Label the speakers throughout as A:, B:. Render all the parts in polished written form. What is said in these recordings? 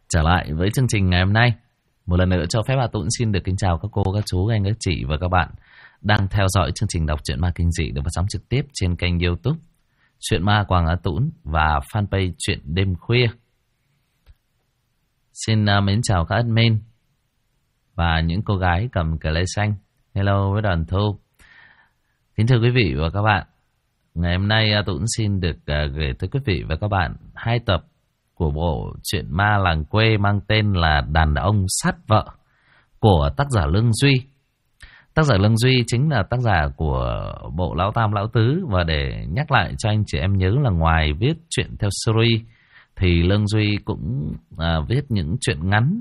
A: trở lại với chương trình ngày hôm nay. Một lần nữa cho phép Hà Tũng xin được kính chào các cô, các chú, các anh, các chị và các bạn đang theo dõi chương trình đọc truyện ma kinh dị được phát sóng trực tiếp trên kênh YouTube Truyện Ma Quảng Hà Tũng và fanpage Truyện Đêm Khuya. Xin mến chào các admin và những cô gái cầm cờ lê xanh. Hello với đoàn thu. Kính thưa quý vị và các bạn, ngày hôm nay Tũng xin được gửi tới quý vị và các bạn 2 tập của bộ truyện ma làng quê mang tên là Đàn Ông Sát Vợ của tác giả Lương Duy. Tác giả Lương Duy chính là tác giả của bộ Lão Tam Lão Tứ. Và để nhắc lại cho anh chị em nhớ là ngoài viết truyện theo series thì Lương Duy cũng viết những truyện ngắn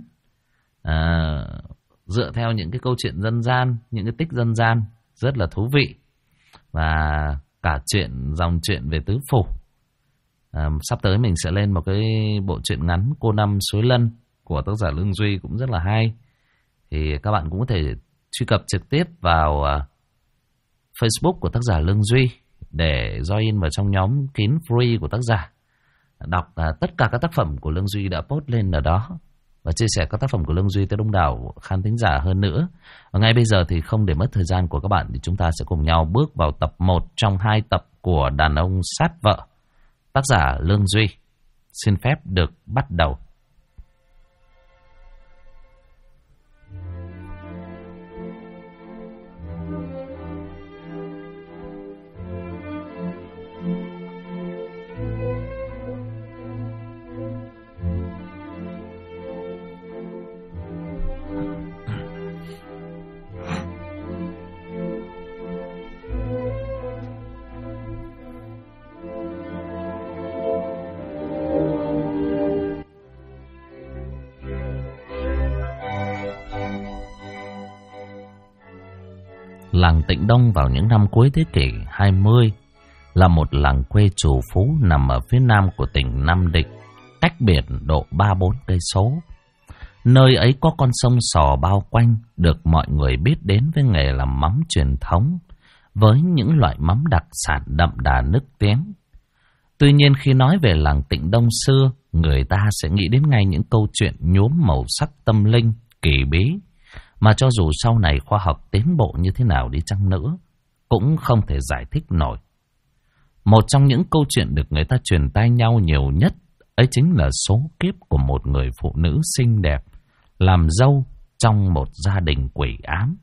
A: dựa theo những cái câu chuyện dân gian, những cái tích dân gian rất là thú vị. Và cả dòng truyện về tứ phủ. Sắp tới mình sẽ lên một cái bộ truyện ngắn Cô Năm Suối Lân của tác giả Lương Duy cũng rất là hay. Thì các bạn cũng có thể truy cập trực tiếp vào Facebook của tác giả Lương Duy để join vào trong nhóm kín free của tác giả. Đọc tất cả các tác phẩm của Lương Duy đã post lên ở đó và chia sẻ các tác phẩm của Lương Duy tới đông đảo khán thính giả hơn nữa. Và ngay bây giờ thì không để mất thời gian của các bạn thì chúng ta sẽ cùng nhau bước vào tập 1 trong 2 tập của Đàn Ông Sát Vợ. Tác giả Lương Duy xin phép được bắt đầu. Làng Tịnh Đông vào những năm cuối thế kỷ 20 là một làng quê trù phú nằm ở phía nam của tỉnh Nam Định, cách biển độ 3-4 cây số. Nơi ấy có con sông Sò bao quanh, được mọi người biết đến với nghề làm mắm truyền thống, với những loại mắm đặc sản đậm đà nức tiếng. Tuy nhiên khi nói về làng Tịnh Đông xưa, người ta sẽ nghĩ đến ngay những câu chuyện nhuốm màu sắc tâm linh, kỳ bí, mà cho dù sau này khoa học tiến bộ như thế nào đi chăng nữa, cũng không thể giải thích nổi. Một trong những câu chuyện được người ta truyền tai nhau nhiều nhất, ấy chính là số kiếp của một người phụ nữ xinh đẹp, làm dâu trong một gia đình quỷ ám.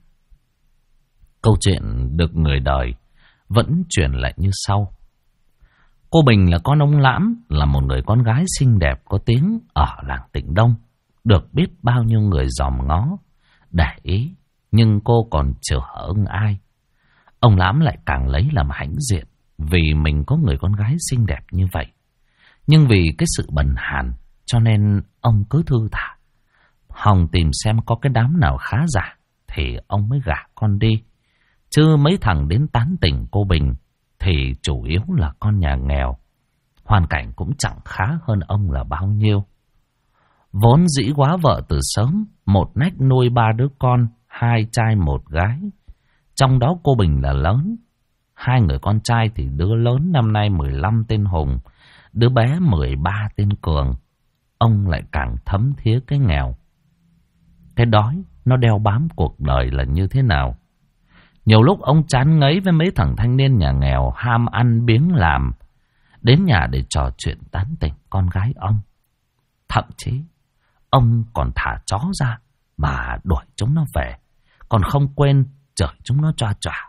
A: Câu chuyện được người đời vẫn truyền lại như sau. Cô Bình là con ông Lãm, là một người con gái xinh đẹp có tiếng ở làng Tịnh Đông, được biết bao nhiêu người dòm ngó, để ý, nhưng cô còn chưa ưng ai. Ông Lãm lại càng lấy làm hãnh diện vì mình có người con gái xinh đẹp như vậy. Nhưng vì cái sự bần hàn cho nên ông cứ thư thả, hòng tìm xem có cái đám nào khá giả thì ông mới gả con đi. Chứ mấy thằng đến tán tỉnh cô Bình thì chủ yếu là con nhà nghèo, hoàn cảnh cũng chẳng khá hơn ông là bao nhiêu. Vốn dĩ quá vợ từ sớm, một nách nuôi 3 đứa con, 2 trai 1 gái. Trong đó cô Bình là lớn. 2 người con trai thì đứa lớn năm nay 15 tên Hùng, đứa bé 13 tên Cường. Ông lại càng thấm thía cái nghèo. Cái đói nó đeo bám cuộc đời là như thế nào. Nhiều lúc ông chán ngấy với mấy thằng thanh niên nhà nghèo ham ăn biếng làm, đến nhà để trò chuyện tán tỉnh con gái ông. Thậm chí ông còn thả chó ra mà đuổi chúng nó về, còn không quên chửi chúng nó choa choa.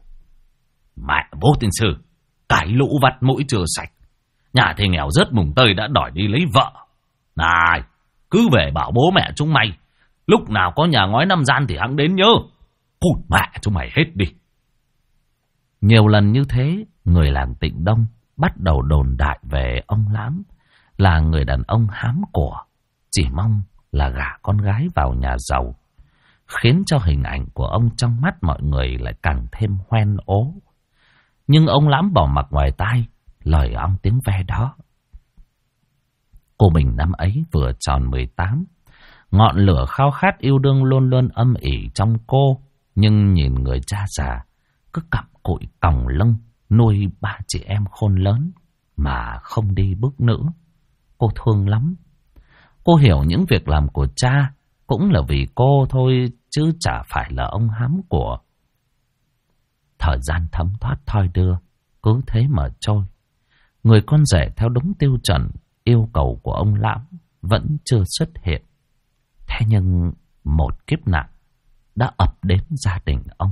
A: Mẹ vô tình sư, cái lũ vắt mũi chưa sạch, nhà thì nghèo rớt mùng tơi đã đòi đi lấy vợ. Này, cứ về bảo bố mẹ chúng mày, lúc nào có nhà ngói 5 gian thì hẵng đến nhớ. Cụt mẹ chúng mày hết đi. Nhiều lần như thế, người làng Tịnh Đông bắt đầu đồn đại về ông Lãm là người đàn ông hám của, chỉ mong là gả con gái vào nhà giàu, khiến cho hình ảnh của ông trong mắt mọi người lại càng thêm hoen ố. Nhưng ông Lãm bỏ mặc ngoài tai lời ong tiếng ve đó. Cô Bình năm ấy vừa tròn 18, ngọn lửa khao khát yêu đương luôn luôn âm ỉ trong cô. Nhưng nhìn người cha già cứ cặm cụi còng lưng nuôi 3 chị em khôn lớn mà không đi bước nữa, cô thương lắm. Cô hiểu những việc làm của cha cũng là vì cô thôi, chứ chả phải là ông hám của. Thời gian thấm thoát thoi đưa, cứ thế mà trôi. Người con rể theo đúng tiêu chuẩn yêu cầu của ông Lãm vẫn chưa xuất hiện. Thế nhưng một kiếp nạn đã ập đến gia đình ông.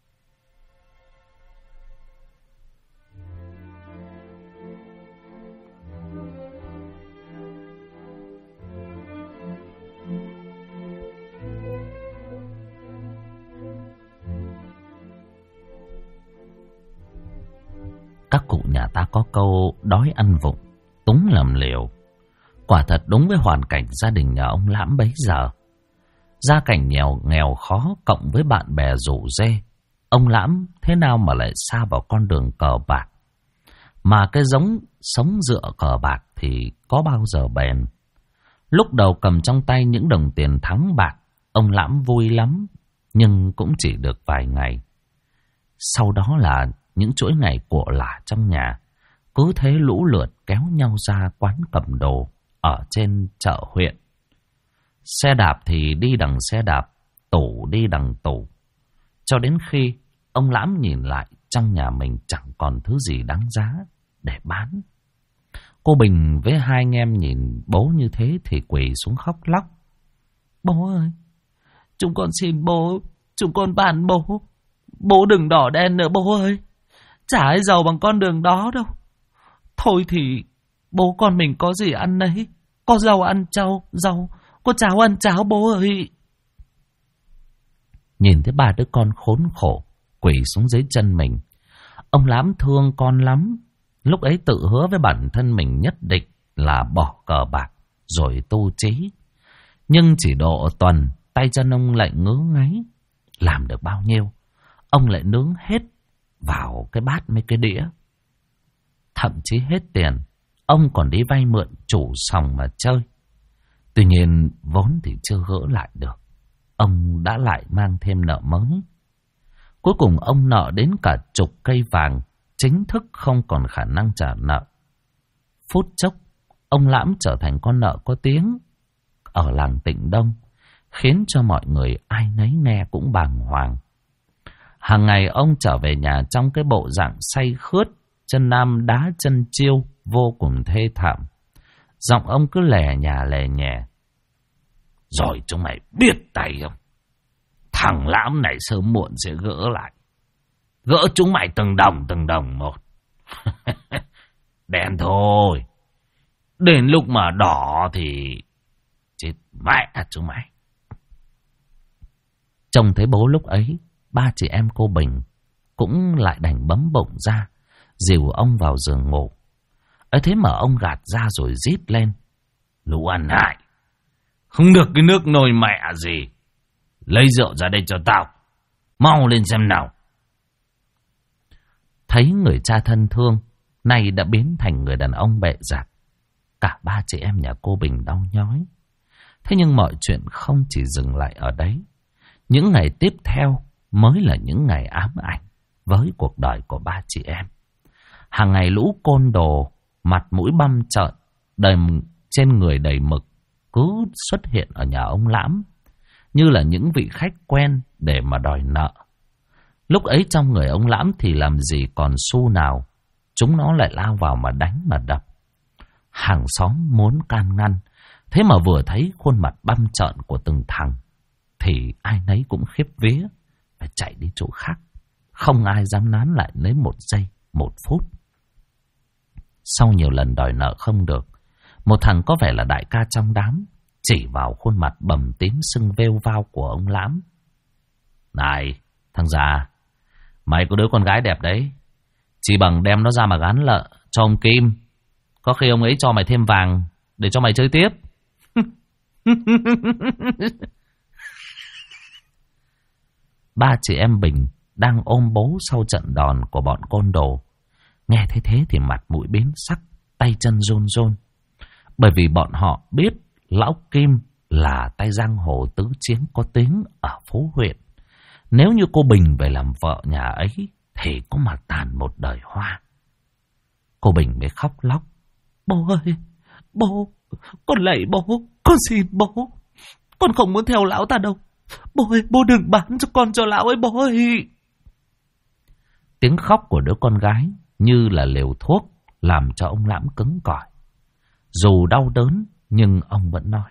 A: Các cụ nhà ta có câu đói ăn vụng, túng làm liều. Quả thật đúng với hoàn cảnh gia đình nhà ông Lãm bấy giờ. Gia cảnh nghèo khó cộng với bạn bè rủ rê, ông Lãm thế nào mà lại sa vào con đường cờ bạc. Mà cái giống sống dựa cờ bạc thì có bao giờ bền. Lúc đầu cầm trong tay những đồng tiền thắng bạc, ông Lãm vui lắm, nhưng cũng chỉ được vài ngày. Sau đó là những chuỗi ngày của lả trong nhà, cứ thế lũ lượt kéo nhau ra quán cầm đồ ở trên chợ huyện. Xe đạp thì đi đằng xe đạp, tủ đi đằng tủ. Cho đến khi ông Lãm nhìn lại trong nhà mình chẳng còn thứ gì đáng giá để bán. Cô Bình với hai anh em nhìn bố như thế thì quỳ xuống khóc lóc. Bố ơi, chúng con xin bố, chúng con van bố. Bố đừng đỏ đen nữa bố ơi. Chả ai giàu bằng con đường đó đâu. Thôi thì bố con mình có gì ăn nấy. Có rau ăn rau, có cháo ăn cháo bố ơi. Nhìn thấy ba đứa con khốn khổ quỳ xuống dưới chân mình, ông Lãm thương con lắm. Lúc ấy tự hứa với bản thân mình nhất định là bỏ cờ bạc rồi tu trí. Nhưng chỉ độ tuần, tay chân ông lại ngứa ngáy. Làm được bao nhiêu, ông lại nướng hết vào cái bát mấy cái đĩa. Thậm chí hết tiền, ông còn đi vay mượn chủ sòng mà chơi. Tuy nhiên vốn thì chưa gỡ lại được, ông đã lại mang thêm nợ mới. Cuối cùng ông nợ đến cả chục cây vàng, chính thức không còn khả năng trả nợ. Phút chốc, ông Lãm trở thành con nợ có tiếng ở làng Tịnh Đông, khiến cho mọi người ai nấy nghe cũng bàng hoàng. Hàng ngày ông trở về nhà trong cái bộ dạng say khướt, chân nam đá chân chiêu, vô cùng thê thảm. Giọng ông cứ lè nhà lè nhẹ. Rồi chúng mày biết tay không? Thằng Lãm này sớm muộn sẽ gỡ lại. Gỡ chúng mày từng đồng một. Đen thôi. Đến lúc mà đỏ thì chết mẹ chúng mày. Trông thấy bố lúc ấy, ba chị em cô Bình cũng lại đành bấm bụng ra, dìu ông vào giường ngủ. Ấy thế mà ông gạt ra rồi rít lên. Lũ ăn hại, không được cái nước nồi mẹ gì. Lấy rượu ra đây cho tao. Mau lên xem nào. Thấy người cha thân thương nay đã biến thành người đàn ông bệ rạc, cả ba chị em nhà cô Bình đau nhói. Thế nhưng mọi chuyện không chỉ dừng lại ở đấy. Những ngày tiếp theo mới là những ngày ám ảnh với cuộc đời của ba chị em. Hàng ngày lũ côn đồ, mặt mũi băm trợn, trên người đầy mực, cứ xuất hiện ở nhà ông Lãm như là những vị khách quen để mà đòi nợ. Lúc ấy trong người ông Lãm thì làm gì còn xu nào, chúng nó lại lao vào mà đánh mà đập. Hàng xóm muốn can ngăn, thế mà vừa thấy khuôn mặt băm trợn của từng thằng thì ai nấy cũng khiếp vía, phải chạy đi chỗ khác. Không ai dám nán lại lấy một giây, một phút. Sau nhiều lần đòi nợ không được, một thằng có vẻ là đại ca trong đám chỉ vào khuôn mặt bầm tím sưng vêu vao của ông Lãm. Này, thằng già, mày có đứa con gái đẹp đấy, chỉ bằng đem nó ra mà gán nợ cho ông Kim. Có khi ông ấy cho mày thêm vàng để cho mày chơi tiếp. Ba chị em Bình đang ôm bố sau trận đòn của bọn côn đồ. Nghe thấy thế thì mặt mũi biến sắc, tay chân run run. Bởi vì bọn họ biết lão Kim là tay giang hồ tứ chiến có tiếng ở phố huyện. Nếu như cô Bình về làm vợ nhà ấy thì có mà tàn một đời hoa. Cô Bình mới khóc lóc. Bố ơi,
B: Con lạy bố, con xin bố. Con không muốn theo lão ta đâu. Bố ơi, bố đừng bán cho con cho lão ấy bố ơi.
A: Tiếng khóc của đứa con gái như là liều thuốc làm cho ông Lãm cứng cỏi. Dù đau đớn nhưng ông vẫn nói.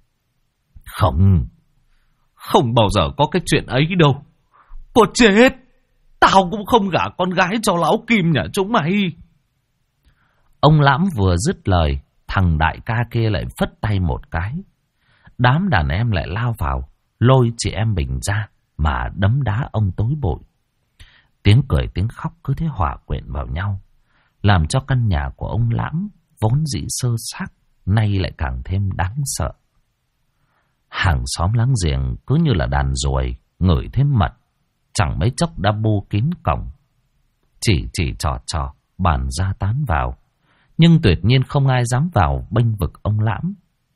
A: Không bao giờ có cái chuyện ấy đâu.
B: Cô chết, tao cũng không gả con gái cho lão Kim nhà chúng mày.
A: Ông Lãm vừa dứt lời, thằng đại ca kia lại phất tay một cái. Đám đàn em lại lao vào, lôi chị em mình ra mà đấm đá ông tối bụi. Tiếng cười tiếng khóc cứ thế hòa quyện vào nhau, làm cho căn nhà của ông Lãm vốn dĩ sơ xác nay lại càng thêm đáng sợ. Hàng xóm láng giềng cứ như là đàn ruồi ngửi thêm mật, chẳng mấy chốc đã bu kín cổng. Chỉ trò bàn ra tán vào, nhưng tuyệt nhiên không ai dám vào bênh vực ông Lãm.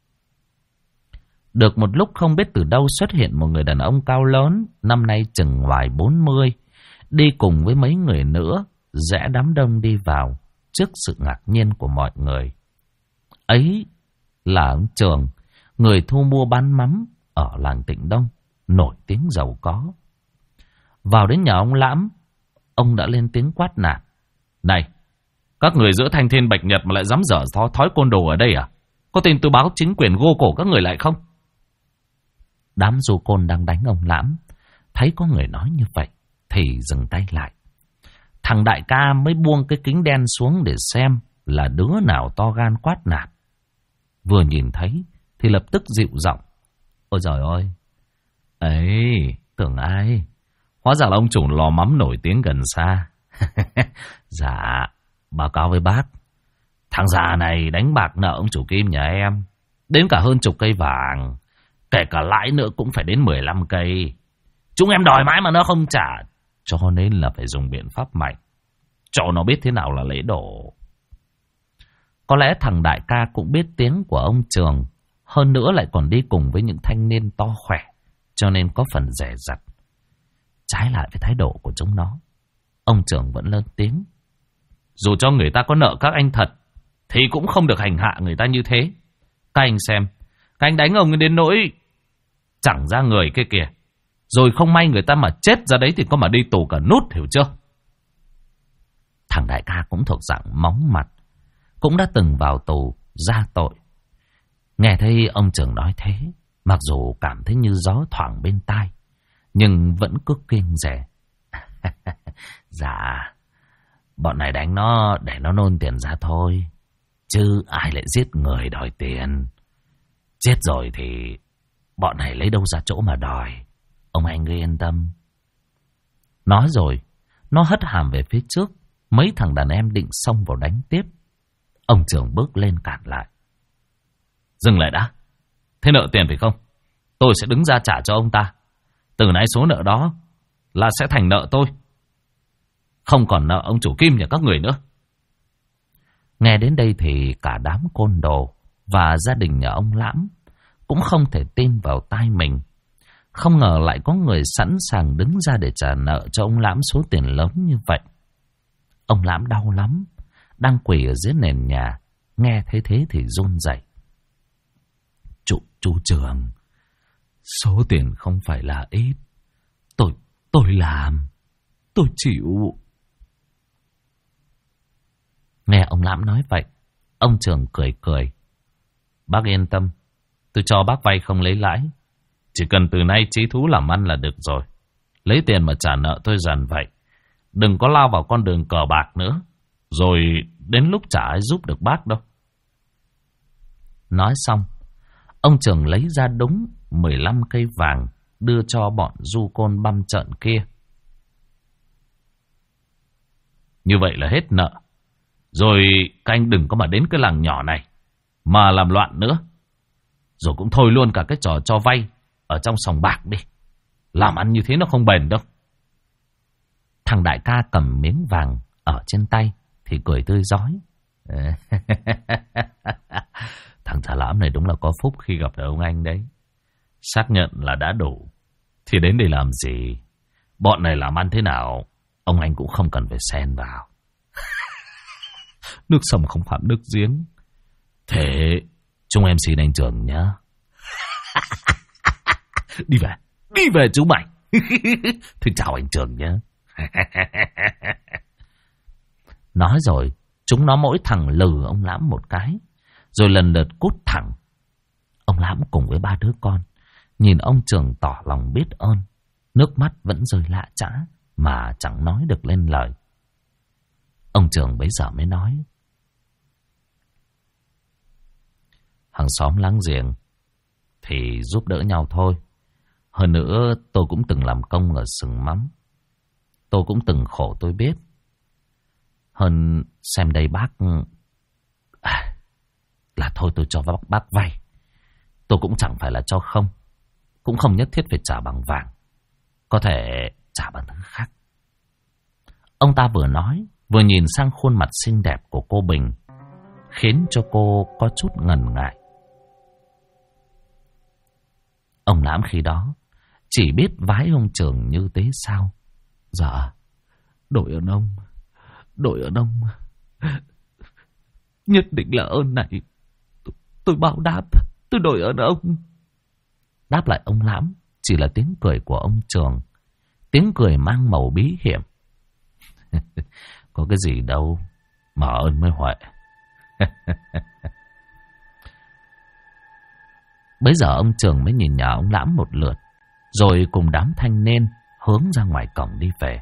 A: Được một lúc không biết từ đâu xuất hiện một người đàn ông cao lớn, năm nay chừng ngoài 40, đi cùng với mấy người nữa, rẽ đám đông đi vào, trước sự ngạc nhiên của mọi người. Ấy là ông Trường, người thu mua bán mắm ở làng Tịnh Đông, nổi tiếng giàu có. Vào đến nhà ông Lãm, ông đã lên tiếng quát nạt. Này, các người giữa thanh thiên bạch nhật mà lại dám dở thói côn đồ ở đây à? Có tin tôi báo chính quyền gô cổ các người lại không? Đám du côn đang đánh ông Lãm, thấy có người nói như vậy thì dừng tay lại. Thằng đại ca mới buông cái kính đen xuống để xem là đứa nào to gan quát nạt. Vừa nhìn thấy thì lập tức dịu giọng. Ôi giời ơi, ấy, tưởng ai? Hóa ra là ông chủ lò mắm nổi tiếng gần xa. Dạ, báo cáo với bác, thằng già này đánh bạc nợ ông chủ Kim nhà em đến cả hơn chục cây vàng, kể cả lãi nữa cũng phải đến 15 cây. Chúng em đòi mãi mà nó không trả, cho nên là phải dùng biện pháp mạnh, cho nó biết thế nào là lễ độ. Có lẽ thằng đại ca cũng biết tiếng của ông Trường, hơn nữa lại còn đi cùng với những thanh niên to khỏe, cho nên có phần dè dặt. Trái lại với thái độ của chúng nó, ông Trường vẫn lớn tiếng. Dù cho người ta có nợ các anh thật, thì cũng không được hành hạ người ta như thế. Các anh xem, các anh đánh ông ấy đến nỗi chẳng ra người kia kìa. Rồi không may người ta mà chết ra đấy thì có mà đi tù cả nút, hiểu chưa? Thằng đại ca cũng thuộc dạng móng mặt, cũng đã từng vào tù ra tội. Nghe thấy ông Trường nói thế, mặc dù cảm thấy như gió thoảng bên tai, nhưng vẫn cứ kiêng dè. Dạ, bọn này đánh nó để nó nôn tiền ra thôi, chứ ai lại giết người đòi tiền. Chết rồi thì bọn này lấy đâu ra chỗ mà đòi. Ông anh cứ yên tâm. Nói rồi, nó hất hàm về phía trước. Mấy thằng đàn em định xông vào đánh tiếp. Ông Trường bước lên cản lại. Dừng lại đã. Thế nợ tiền phải không? Tôi sẽ đứng ra trả cho ông ta. Từ nay số nợ đó là sẽ thành nợ tôi, không còn nợ ông chủ Kim nhà các người nữa. Nghe đến đây thì cả đám côn đồ và gia đình nhà ông Lãm cũng không thể tin vào tai mình. Không ngờ lại có người sẵn sàng đứng ra để trả nợ cho ông Lãm số tiền lớn như vậy. Ông Lãm đau lắm, đang quỳ ở dưới nền nhà, nghe thấy thế thì run rẩy. Chú Trường, số tiền không phải là ít. Tôi làm, tôi chịu. Nghe ông Lãm nói vậy, ông Trường cười cười. Bác yên tâm, tôi cho bác vay không lấy lãi. Chỉ cần từ nay chí thú làm ăn là được rồi. Lấy tiền mà trả nợ tôi dần vậy. Đừng có lao vào con đường cờ bạc nữa, rồi đến lúc chả ai giúp được bác đâu. Nói xong, ông Trường lấy ra đúng 15 cây vàng đưa cho bọn du côn băm trợn kia. Như vậy là hết nợ. Rồi các anh đừng có mà đến cái làng nhỏ này mà làm loạn nữa. Rồi cũng thôi luôn cả cái trò cho vay ở trong sòng bạc đi. Làm ăn như thế nó không bền đâu. Thằng đại ca cầm miếng vàng ở trên tay thì cười tươi rói. Thằng Trà Lãm này đúng là có phúc khi gặp được ông anh đấy. Xác nhận là đã đủ thì đến đây làm gì? Bọn này làm ăn thế nào ông anh cũng không cần phải xen vào. Nước sông không phạm nước giếng. Thế Chúng em xin anh Trường nhá. Đi về chú mày. Thì chào anh Trường nhá. Nói rồi, chúng nó mỗi thằng lừ ông Lãm một cái, rồi lần lượt cút thẳng. Ông Lãm cùng với 3 đứa con nhìn ông Trường tỏ lòng biết ơn, nước mắt vẫn rơi lạ chã mà chẳng nói được lên lời. Ông Trường bấy giờ mới nói: hàng xóm láng giềng thì giúp đỡ nhau thôi. Hơn nữa tôi cũng từng làm công ở xưởng mắm, tôi cũng từng khổ tôi biết. Hơn xem đây bác... là thôi tôi cho bác vay. Tôi cũng chẳng phải là cho không, cũng không nhất thiết phải trả bằng vàng, có thể trả bằng thứ khác. Ông ta vừa nói vừa nhìn sang khuôn mặt xinh đẹp của cô Bình, khiến cho cô có chút ngần ngại. Ông Lãm khi đó chỉ biết vái ông Trường như thế sao. Dạ, đội ơn ông. Nhất định là ơn này tôi báo đáp, tôi đội ơn ông. Đáp lại ông Lãm chỉ là tiếng cười của ông Trường, tiếng cười mang màu bí hiểm. Có cái gì đâu mà ơn mới huệ. Bấy giờ ông Trường mới nhìn nhà ông Lãm một lượt, rồi cùng đám thanh niên hướng ra ngoài cổng đi về.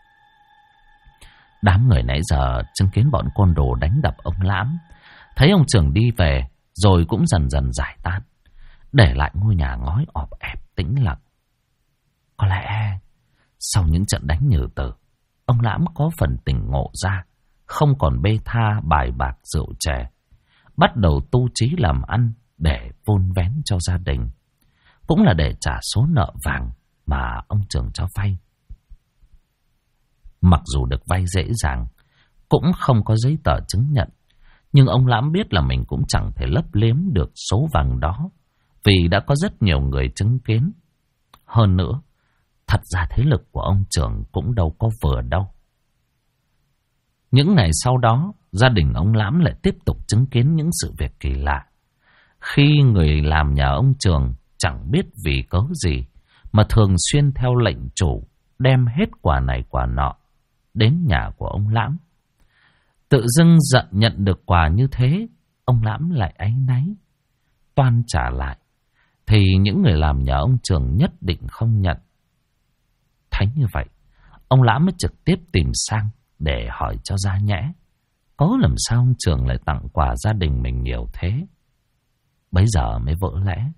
A: Đám người nãy giờ chứng kiến bọn côn đồ đánh đập ông Lãm, thấy ông Trường đi về rồi cũng dần dần giải tán, để lại ngôi nhà ngói ọp ẹp tĩnh lặng. Có lẽ sau những trận đánh nhừ tử, ông Lãm có phần tỉnh ngộ ra, không còn bê tha bài bạc rượu chè, bắt đầu tu trí làm ăn để vun vén cho gia đình, cũng là để trả số nợ vàng mà ông Trường cho vay. Mặc dù được vay dễ dàng, cũng không có giấy tờ chứng nhận, nhưng ông Lãm biết là mình cũng chẳng thể lấp liếm được số vàng đó, vì đã có rất nhiều người chứng kiến. Hơn nữa, thật ra thế lực của ông Trường cũng đâu có vừa đâu. Những ngày sau đó, gia đình ông Lãm lại tiếp tục chứng kiến những sự việc kỳ lạ. Khi người làm nhà ông Trường chẳng biết vì cớ gì mà thường xuyên theo lệnh chủ đem hết quà này quà nọ đến nhà của ông Lãm. Tự dưng giận nhận được quà như thế, ông Lãm lại áy náy, toan trả lại, thì những người làm nhà ông Trường nhất định không nhận. Thấy như vậy, ông Lãm mới trực tiếp tìm sang để hỏi cho ra nhẽ, có làm sao ông Trường lại tặng quà gia đình mình nhiều thế. Bấy giờ mới vỡ lẽ: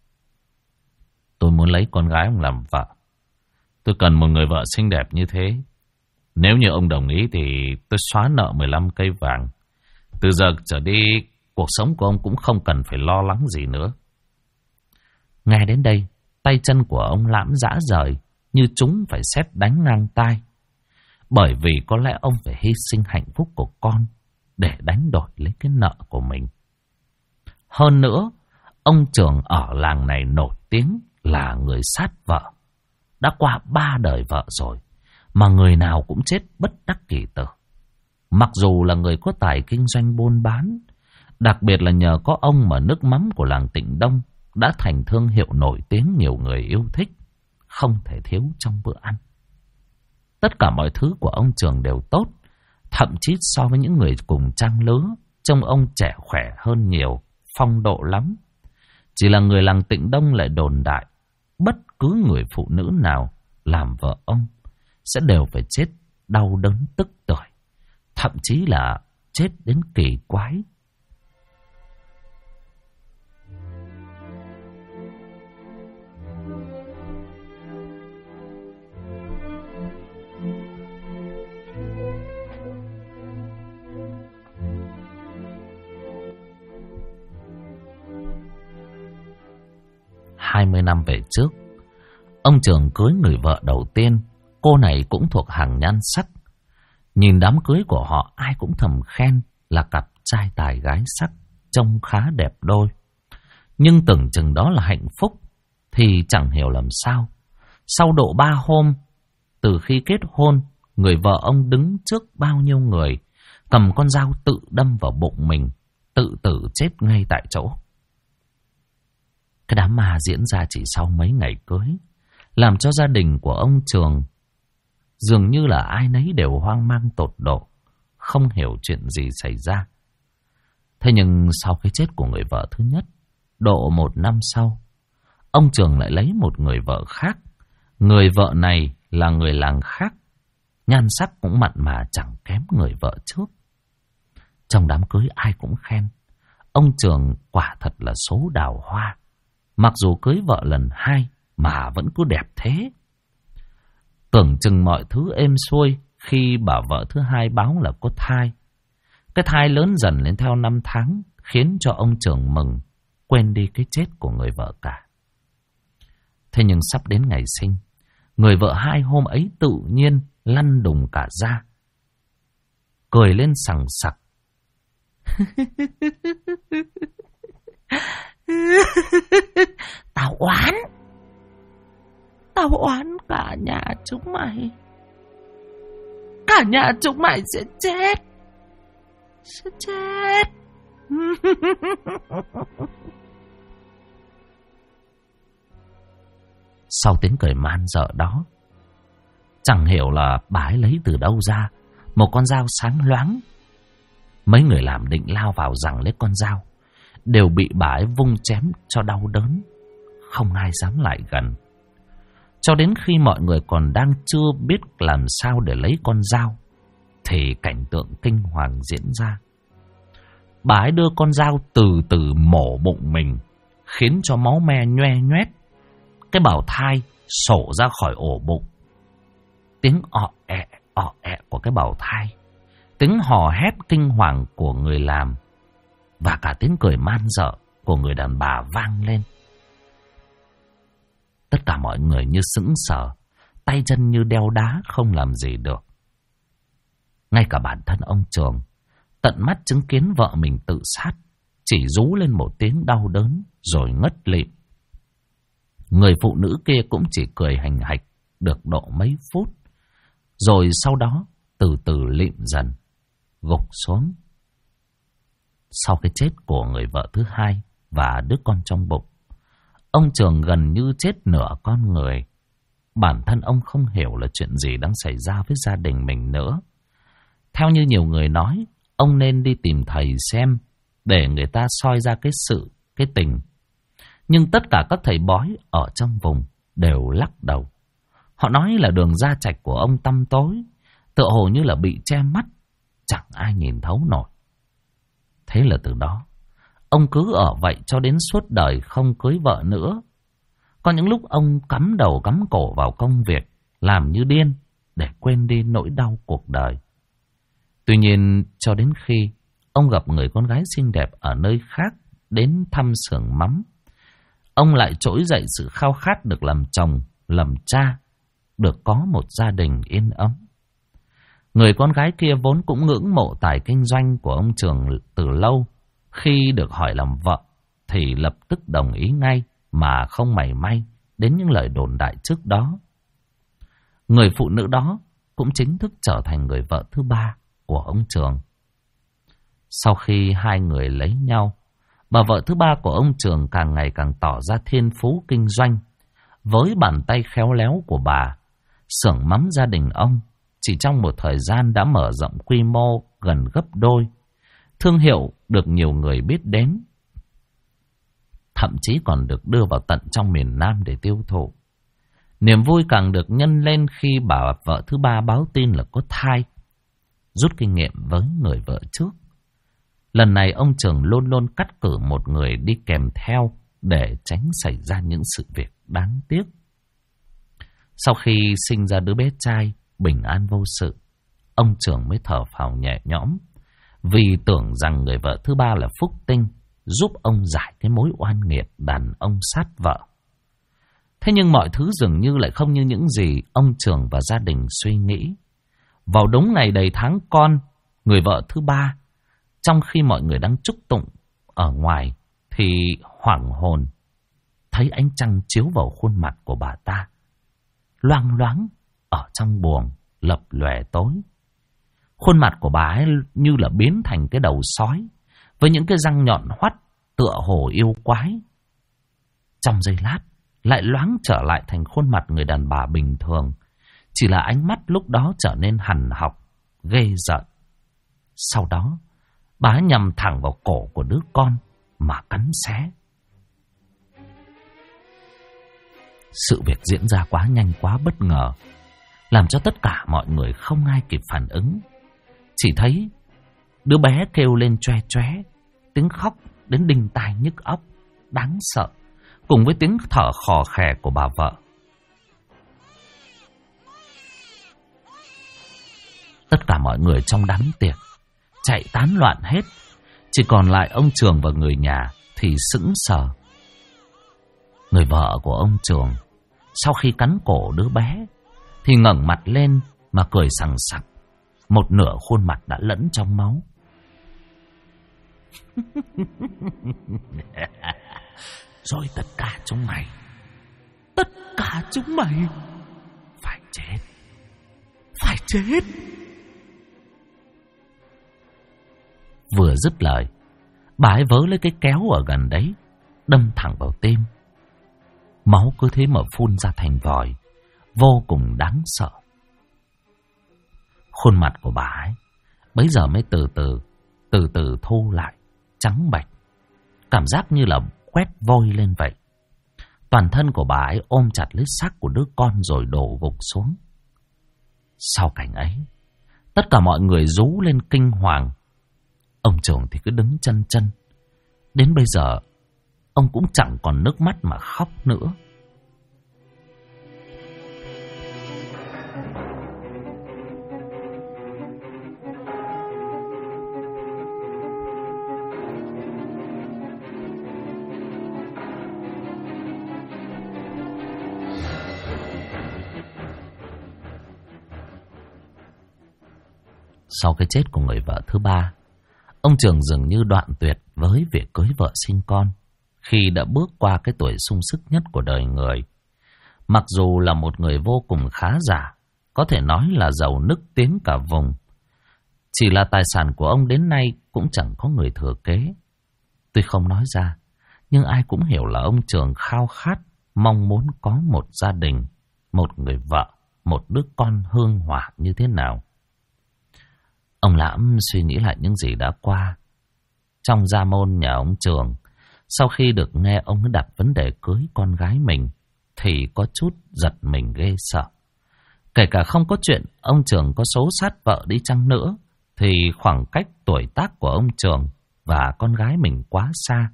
A: tôi muốn lấy con gái ông làm vợ, tôi cần một người vợ xinh đẹp như thế. Nếu như ông đồng ý thì tôi xóa nợ 15 cây vàng. Từ giờ trở đi, cuộc sống của ông cũng không cần phải lo lắng gì nữa. Nghe đến đây, tay chân của ông Lãm rã rời, như chúng phải sét đánh ngang tai. Bởi vì có lẽ ông phải hy sinh hạnh phúc của con để đánh đổi lấy cái nợ của mình. Hơn nữa, ông Trường ở làng này nổi tiếng là người sát vợ. Đã qua 3 đời vợ rồi, mà người nào cũng chết bất đắc kỳ tử. Mặc dù là người có tài kinh doanh buôn bán, đặc biệt là nhờ có ông mà nước mắm của làng Tịnh Đông đã thành thương hiệu nổi tiếng nhiều người yêu thích, không thể thiếu trong bữa ăn. Tất cả mọi thứ của ông Trường đều tốt, thậm chí so với những người cùng trang lứa, trông ông trẻ khỏe hơn nhiều, phong độ lắm. Chỉ là người làng Tịnh Đông lại đồn đại, bất cứ người phụ nữ nào làm vợ ông sẽ đều phải chết đau đớn tức tưởi, thậm chí là chết đến kỳ quái. Hai mươi năm về trước, ông Trường cưới người vợ đầu tiên. Cô này cũng thuộc hàng nhan sắc. Nhìn đám cưới của họ, ai cũng thầm khen là cặp trai tài gái sắc, trông khá đẹp đôi. Nhưng tưởng chừng đó là hạnh phúc, thì chẳng hiểu làm sao. Sau độ 3 hôm từ khi kết hôn, người vợ ông đứng trước bao nhiêu người, cầm con dao tự đâm vào bụng mình, tự tử chết ngay tại chỗ. Cái đám ma diễn ra chỉ sau mấy ngày cưới, làm cho gia đình của ông Trường dường như là ai nấy đều hoang mang tột độ, không hiểu chuyện gì xảy ra. Thế nhưng sau cái chết của người vợ thứ nhất, độ 1 năm sau, ông Trường lại lấy một người vợ khác. Người vợ này là người làng khác, nhan sắc cũng mặn mà chẳng kém người vợ trước. Trong đám cưới ai cũng khen ông Trường quả thật là số đào hoa. Mặc dù cưới vợ lần 2 mà vẫn cứ đẹp thế. Tưởng chừng mọi thứ êm xuôi khi bà vợ thứ 2 báo là có thai. Cái thai lớn dần lên theo năm tháng, khiến cho ông Trường mừng, quên đi cái chết của người vợ cả. Thế nhưng sắp đến ngày sinh, người vợ 2 hôm ấy tự nhiên lăn đùng cả ra, cười lên sằng sặc. Tao oán cả nhà chúng mày. Cả nhà chúng mày sẽ chết. Sau tiếng cười man dợ đó, chẳng hiểu là bà ấy lấy từ đâu ra một con dao sáng loáng. Mấy người làm định lao vào giằng lấy con dao, đều bị bà ấy vung chém cho đau đớn, không ai dám lại gần. Cho đến khi mọi người còn đang chưa biết làm sao để lấy con dao, thì cảnh tượng kinh hoàng diễn ra. Bà ấy đưa con dao từ từ mổ bụng mình, khiến cho máu me nhoe nhoét. Cái bào thai sổ ra khỏi ổ bụng. Tiếng ọ ẹ của cái bào thai, tiếng hò hét kinh hoàng của người làm, và cả tiếng cười man dợ của người đàn bà vang lên. Tất cả mọi người như sững sờ, tay chân như đeo đá, không làm gì được. Ngay cả bản thân ông Trường tận mắt chứng kiến vợ mình tự sát, chỉ rú lên một tiếng đau đớn rồi ngất lịm. Người phụ nữ kia cũng chỉ cười hành hạch được độ mấy phút, rồi sau đó từ từ lịm dần, gục xuống. Sau cái chết của người vợ thứ 2 và đứa con trong bụng, ông Trường gần như chết nửa con người. Bản thân ông không hiểu là chuyện gì đang xảy ra với gia đình mình nữa. Theo như nhiều người nói, ông nên đi tìm thầy xem, để người ta soi ra cái sự, cái tình. Nhưng tất cả các thầy bói ở trong vùng đều lắc đầu. Họ nói là đường ra trạch của ông tăm tối, tựa hồ như là bị che mắt, chẳng ai nhìn thấu nổi. Thế là từ đó, ông cứ ở vậy cho đến suốt đời không cưới vợ nữa. Có những lúc ông cắm đầu cắm cổ vào công việc, làm như điên để quên đi nỗi đau cuộc đời. Tuy nhiên, cho đến khi ông gặp người con gái xinh đẹp ở nơi khác đến thăm xưởng mắm, ông lại trỗi dậy sự khao khát được làm chồng, làm cha, được có một gia đình yên ấm. Người con gái kia vốn cũng ngưỡng mộ tài kinh doanh của ông Trường từ lâu. Khi được hỏi làm vợ thì lập tức đồng ý ngay, mà không mảy may đến những lời đồn đại trước đó. Người phụ nữ đó cũng chính thức trở thành người vợ thứ 3 của ông Trường. Sau khi hai người lấy nhau, bà vợ thứ 3 của ông Trường càng ngày càng tỏ ra thiên phú kinh doanh. Với bàn tay khéo léo của bà, xưởng mắm gia đình ông chỉ trong một thời gian đã mở rộng quy mô gần gấp đôi. Thương hiệu được nhiều người biết đến, thậm chí còn được đưa vào tận trong miền Nam để tiêu thụ. Niềm vui càng được nhân lên khi bà vợ thứ 3 báo tin là có thai. Rút kinh nghiệm với người vợ trước, lần này ông Trường luôn luôn cắt cử một người đi kèm theo để tránh xảy ra những sự việc đáng tiếc. Sau khi sinh ra đứa bé trai bình an vô sự, ông Trường mới thở phào nhẹ nhõm, vì tưởng rằng người vợ thứ 3 là phúc tinh, giúp ông giải cái mối oan nghiệt đàn ông sát vợ. Thế nhưng mọi thứ dường như lại không như những gì ông Trường và gia đình suy nghĩ. Vào đúng ngày đầy tháng con, người vợ thứ 3, trong khi mọi người đang chúc tụng ở ngoài, thì hoảng hồn thấy ánh trăng chiếu vào khuôn mặt của bà ta, loang loáng ở trong buồng lập lòe tối. Khuôn mặt của bà ấy như là biến thành cái đầu sói, với những cái răng nhọn hoắt tựa hồ yêu quái. Trong giây lát, lại loáng trở lại thành khuôn mặt người đàn bà bình thường. Chỉ là ánh mắt lúc đó trở nên hằn học, ghê rợn. Sau đó, bà nhằm thẳng vào cổ của đứa con mà cắn xé. Sự việc diễn ra quá nhanh, quá bất ngờ, làm cho tất cả mọi người không ai kịp phản ứng. Chỉ thấy đứa bé kêu lên choe choé, tiếng khóc đến đinh tai nhức óc, đáng sợ, cùng với tiếng thở khò khè của bà vợ. Tất cả mọi người trong đám tiệc chạy tán loạn hết, chỉ còn lại ông Trường và người nhà thì sững sờ. Người vợ của ông Trường sau khi cắn cổ đứa bé thì ngẩng mặt lên mà cười sằng sặc, một nửa khuôn mặt đã lẫn trong máu. Rồi tất cả chúng mày phải chết. Vừa dứt lời, bà ấy vớ lấy cái kéo ở gần đấy, đâm thẳng vào tim. Máu cứ thế mà phun ra thành vòi, vô cùng đáng sợ. Khuôn mặt của bà ấy bấy giờ mới từ từ thu lại, trắng bệch, cảm giác như là quét vôi lên vậy. Toàn thân của bà ấy ôm chặt lấy xác của đứa con rồi đổ gục xuống. Sau cảnh ấy, tất cả mọi người rú lên kinh hoàng. Ông Trường thì cứ đứng chân chân. Đến bây giờ, ông cũng chẳng còn nước mắt mà khóc nữa. Sau cái chết của người vợ thứ ba, ông Trường dường như đoạn tuyệt với việc cưới vợ sinh con khi đã bước qua cái tuổi sung sức nhất của đời người. Mặc dù là một người vô cùng khá giả, có thể nói là giàu nức tiếng cả vùng, chỉ là tài sản của ông đến nay cũng chẳng có người thừa kế. Tuy không nói ra, nhưng ai cũng hiểu là ông Trường khao khát, mong muốn có một gia đình, một người vợ, một đứa con hương hỏa như thế nào. Ông Lãm suy nghĩ lại những gì đã qua. Trong gia môn nhà ông Trường, sau khi được nghe ông đặt vấn đề cưới con gái mình, thì có chút giật mình ghê sợ. Kể cả không có chuyện ông Trường có số sát vợ đi chăng nữa, thì khoảng cách tuổi tác của ông Trường và con gái mình quá xa.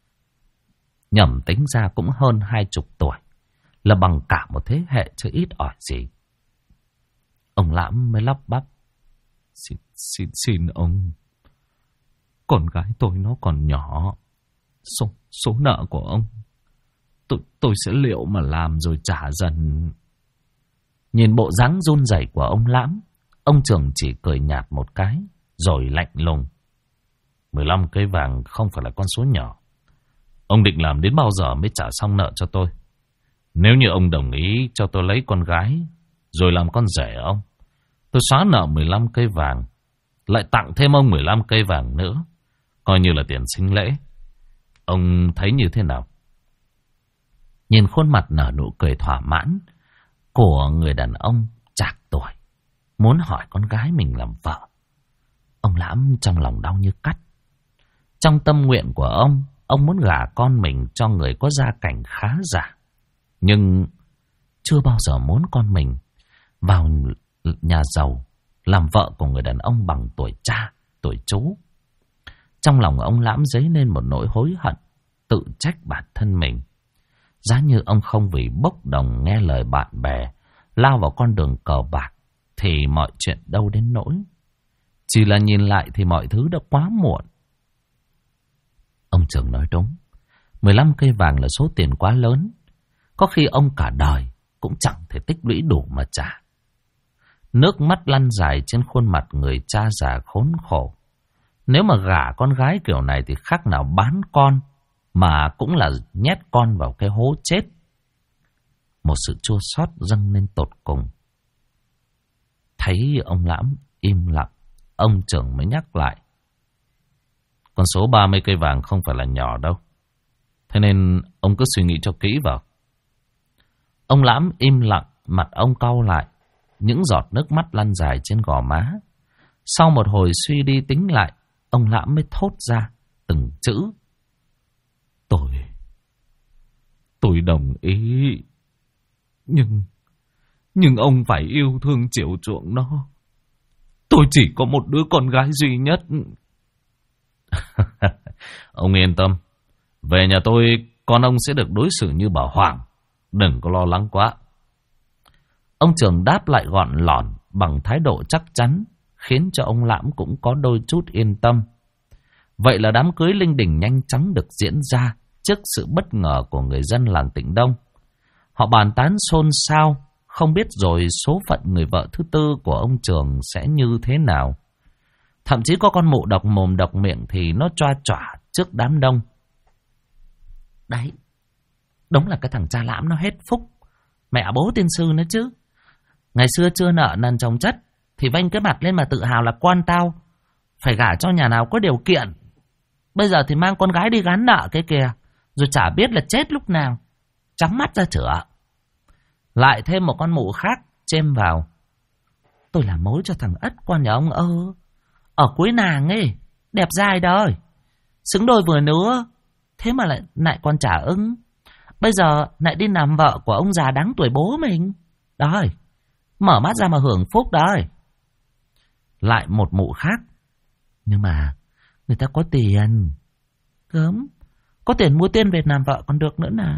A: Nhẩm tính ra cũng hơn 20 tuổi, là bằng cả một thế hệ chứ ít ỏi gì. Ông Lãm mới lắp bắp: Xin ông, con gái tôi nó còn nhỏ, số nợ của ông tôi sẽ liệu mà làm rồi trả dần. Nhìn bộ dáng run rẩy của ông Lãm, ông Trường chỉ cười nhạt một cái rồi lạnh lùng: 15 cây vàng không phải là con số nhỏ. Ông định làm đến bao giờ mới trả xong nợ cho tôi? Nếu như ông đồng ý cho tôi lấy con gái rồi làm con rể ông, tôi xóa nợ 15 cây vàng, lại tặng thêm ông 15 cây vàng nữa, coi như là tiền sinh lễ. Ông thấy như thế nào? Nhìn khuôn mặt nở nụ cười thỏa mãn của người đàn ông trạc tuổi, muốn hỏi con gái mình làm vợ, ông Lãm trong lòng đau như cắt. Trong tâm nguyện của ông muốn gả con mình cho người có gia cảnh khá giả, nhưng chưa bao giờ muốn con mình vào nhà giàu làm vợ của người đàn ông bằng tuổi cha, tuổi chú. Trong lòng ông Lãm dấy lên một nỗi hối hận, tự trách bản thân mình. Giá như ông không vì bốc đồng nghe lời bạn bè lao vào con đường cờ bạc thì mọi chuyện đâu đến nỗi. Chỉ là nhìn lại thì mọi thứ đã quá muộn. Ông Trường nói đúng, 15 cây vàng là số tiền quá lớn, có khi ông cả đời cũng chẳng thể tích lũy đủ mà trả. Nước mắt lăn dài trên khuôn mặt người cha già khốn khổ. Nếu mà gả con gái kiểu này thì khác nào bán con, mà cũng là nhét con vào cái hố chết. Một sự chua xót dâng lên tột cùng. Thấy ông Lãm im lặng, ông Trường mới nhắc lại: con số 30 cây vàng không phải là nhỏ đâu. Thế nên ông cứ suy nghĩ cho kỹ vào. Ông Lãm im lặng, mặt ông cau lại, những giọt nước mắt lăn dài trên gò má. Sau một hồi suy đi tính lại, ông Lãm mới thốt ra từng chữ. Tôi đồng ý. Nhưng ông phải yêu thương chiều chuộng nó. Tôi chỉ có một đứa con gái duy nhất. Ông yên tâm. Về nhà tôi, con ông sẽ được đối xử như bảo hoàng. Đừng có lo lắng quá. Ông Trường đáp lại gọn lỏn bằng thái độ chắc chắn, khiến cho ông Lãm cũng có đôi chút yên tâm. Vậy là đám cưới linh đình nhanh chóng được diễn ra trước sự bất ngờ của người dân làng Tịnh Đông. Họ bàn tán xôn xao, không biết rồi số phận người vợ thứ tư của ông Trường sẽ như thế nào. Thậm chí có con mụ độc mồm độc miệng thì nó choa choả trước đám đông. Đấy, đúng là cái thằng cha Lãm nó hết phúc. Mẹ bố tiên sư nữa chứ. Ngày xưa chưa nợ nần chồng chất thì vênh cái mặt lên mà tự hào là con tao phải gả cho nhà nào có điều kiện. Bây giờ thì mang con gái đi gán nợ cái kìa, rồi chả biết là chết lúc nào. Chắm mắt ra chửa. Lại thêm một con mụ khác chêm vào. Tôi làm mối cho thằng Ất con nhà ông ở cuối nàng ấy, đẹp dai đời, xứng đôi vừa nữa. Thế mà lại còn trả ứng. Bây giờ lại đi làm vợ của ông già đáng tuổi bố mình. Đấy, mở mắt ra mà hưởng phúc đấy. Lại một mụ khác. Nhưng mà người ta có tiền. Gớm, có tiền mua tiền về làm vợ còn được nữa nè.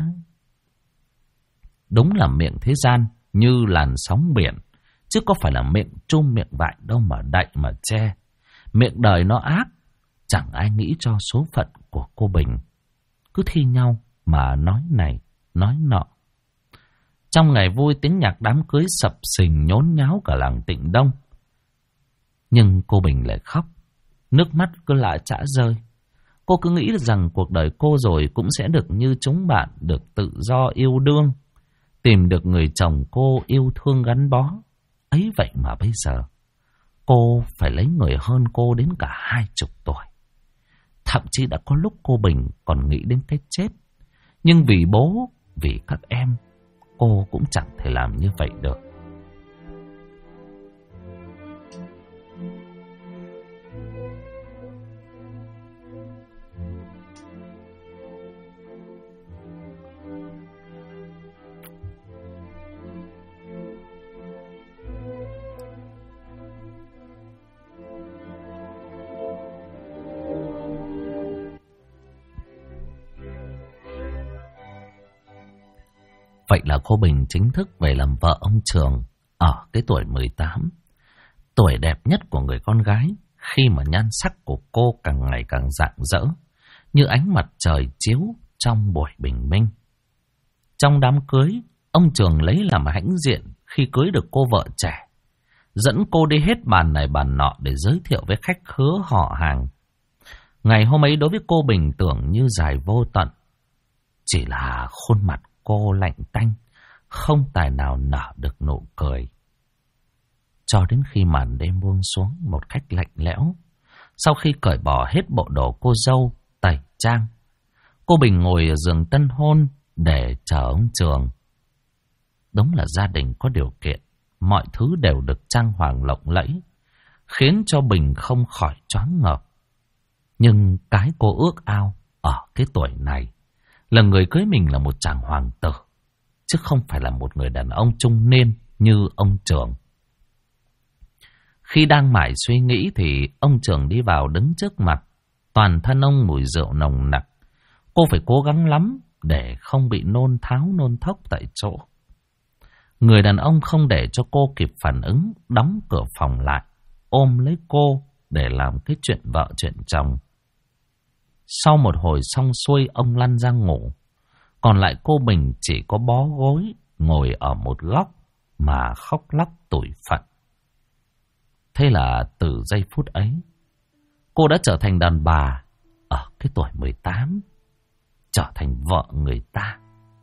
A: Đúng là miệng thế gian như làn sóng biển, chứ có phải là miệng chum miệng vại đâu mà đậy mà che. Miệng đời nó ác, chẳng ai nghĩ cho số phận của cô Bình. Cứ thi nhau mà nói này, nói nọ. Trong ngày vui, tiếng nhạc đám cưới sập sình nhốn nháo cả làng Tịnh Đông. Nhưng cô Bình lại khóc, nước mắt cứ lạ chã rơi. Cô cứ nghĩ rằng cuộc đời cô rồi cũng sẽ được như chúng bạn, được tự do yêu đương, tìm được người chồng cô yêu thương gắn bó. Ấy vậy mà bây giờ cô phải lấy người hơn cô đến cả 20 tuổi. Thậm chí đã có lúc cô Bình còn nghĩ đến cái chết. Nhưng vì bố, vì các em, cô cũng chẳng thể làm như vậy được. Vậy là cô Bình chính thức về làm vợ ông Trường ở cái tuổi 18. Tuổi đẹp nhất của người con gái, khi mà nhan sắc của cô càng ngày càng rạng rỡ, như ánh mặt trời chiếu trong buổi bình minh. Trong đám cưới, ông Trường lấy làm hãnh diện khi cưới được cô vợ trẻ, dẫn cô đi hết bàn này bàn nọ để giới thiệu với khách khứa họ hàng. Ngày hôm ấy đối với cô Bình tưởng như dài vô tận. Chỉ là khuôn mặt cô lạnh tanh, không tài nào nở được nụ cười. Cho đến khi màn đêm buông xuống một cách lạnh lẽo, sau khi cởi bỏ hết bộ đồ cô dâu, tẩy trang, cô Bình ngồi ở giường tân hôn để chờ ông Trường. Đúng là gia đình có điều kiện, mọi thứ đều được trang hoàng lộng lẫy, khiến cho Bình không khỏi choáng ngợp. Nhưng cái cô ước ao ở cái tuổi này là người cưới mình là một chàng hoàng tử, chứ không phải là một người đàn ông trung niên như ông Trường. Khi đang mải suy nghĩ thì ông Trường đi vào đứng trước mặt. Toàn thân ông mùi rượu nồng nặc. Cô phải cố gắng lắm để không bị nôn tháo nôn thốc tại chỗ. Người đàn ông không để cho cô kịp phản ứng, đóng cửa phòng lại, ôm lấy cô để làm cái chuyện vợ chuyện chồng. Sau một hồi xong xuôi, ông lăn ra ngủ. Còn lại cô Bình chỉ có bó gối, ngồi ở một góc mà khóc lóc tủi phận. Thế là từ giây phút ấy, cô đã trở thành đàn bà ở cái tuổi 18, trở thành vợ người ta.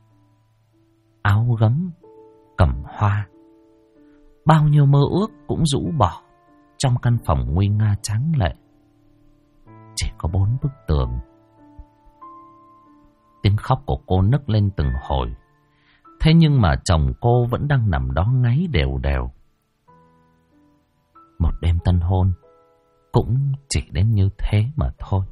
A: Áo gấm, cầm hoa, bao nhiêu mơ ước cũng rũ bỏ trong căn phòng nguy nga tráng lệ. Chỉ có 4 bức tường, tiếng Tiếng khóc của cô nức lên từng hồi. Thế nhưng mà chồng cô vẫn đang nằm đó ngáy đều đều. Một đêm tân hôn cũng chỉ đến như thế mà thôi.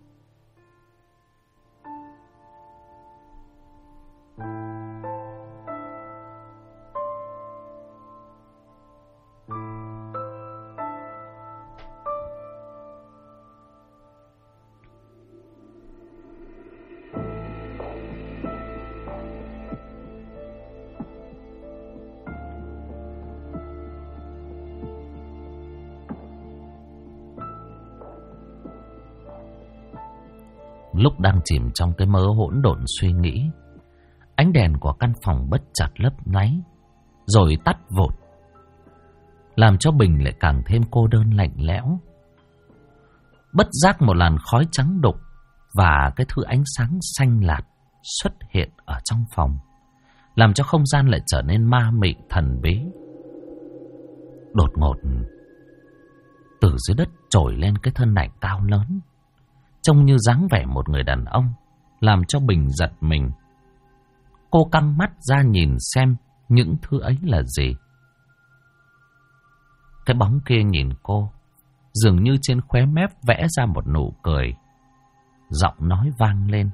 A: Lúc đang chìm trong cái mớ hỗn độn suy nghĩ, ánh đèn của căn phòng bất chợt lấp láy, rồi tắt vụt, làm cho Bình lại càng thêm cô đơn lạnh lẽo. Bất giác một làn khói trắng đục và cái thứ ánh sáng xanh lạt xuất hiện ở trong phòng, làm cho không gian lại trở nên ma mị thần bí. Đột ngột, từ dưới đất trồi lên cái thân ảnh cao lớn, trông như dáng vẻ một người đàn ông, làm cho Bình giật mình. Cô căng mắt ra nhìn xem những thứ ấy là gì. Cái bóng kia nhìn cô, dường như trên khóe mép vẽ ra một nụ cười. Giọng nói vang lên.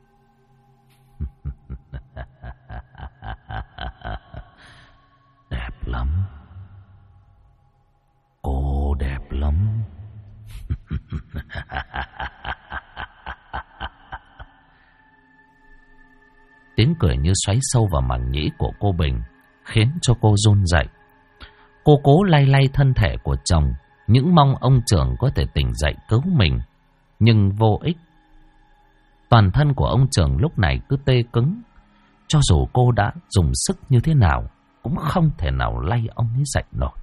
A: Đẹp lắm. Cô đẹp lắm. Tiếng cười như xoáy sâu vào màng nhĩ của cô Bình, khiến cho cô run rẩy. Cô cố lay lay thân thể của chồng, những mong ông trưởng có thể tỉnh dậy cứu mình, nhưng vô ích. Toàn thân của ông trưởng lúc này cứ tê cứng, cho dù cô đã dùng sức như thế nào cũng không thể nào lay ông ấy dậy nổi.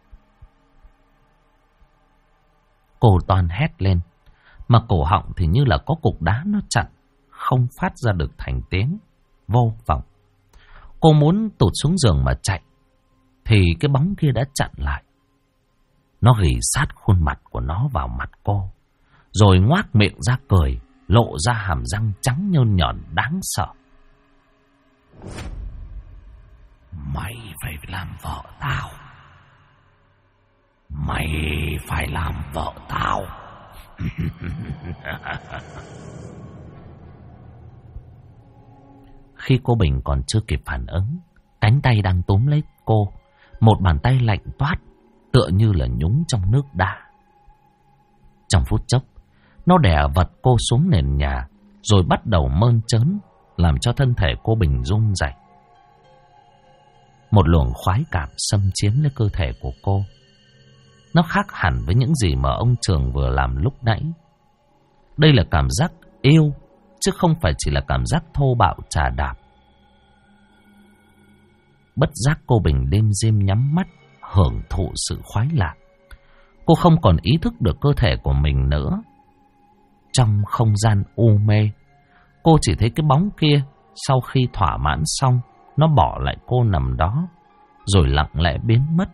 A: Cô toan hét lên, mà cổ họng thì như là có cục đá nó chặn, không phát ra được thành tiếng, vô vọng. Cô muốn tụt xuống giường mà chạy, thì cái bóng kia đã chặn lại. Nó ghì sát khuôn mặt của nó vào mặt cô, rồi ngoác miệng ra cười, lộ ra hàm răng trắng nhơn nhọn đáng sợ. Mày phải làm vợ tao. Mày phải làm vợ tao. Khi cô Bình còn chưa kịp phản ứng, cánh tay đang túm lấy cô, một bàn tay lạnh toát, tựa như là nhúng trong nước đá. Trong phút chốc, nó đè vật cô xuống nền nhà, rồi bắt đầu mơn trớn, làm cho thân thể cô Bình run rẩy. Một luồng khoái cảm xâm chiếm lấy cơ thể của cô. Nó khác hẳn với những gì mà ông Trường vừa làm lúc nãy. Đây là cảm giác yêu, chứ không phải chỉ là cảm giác thô bạo chà đạp. Bất giác cô Bình đêm đêm nhắm mắt, hưởng thụ sự khoái lạc. Cô không còn ý thức được cơ thể của mình nữa. Trong không gian u mê, cô chỉ thấy cái bóng kia sau khi thỏa mãn xong, nó bỏ lại cô nằm đó, rồi lặng lẽ biến mất.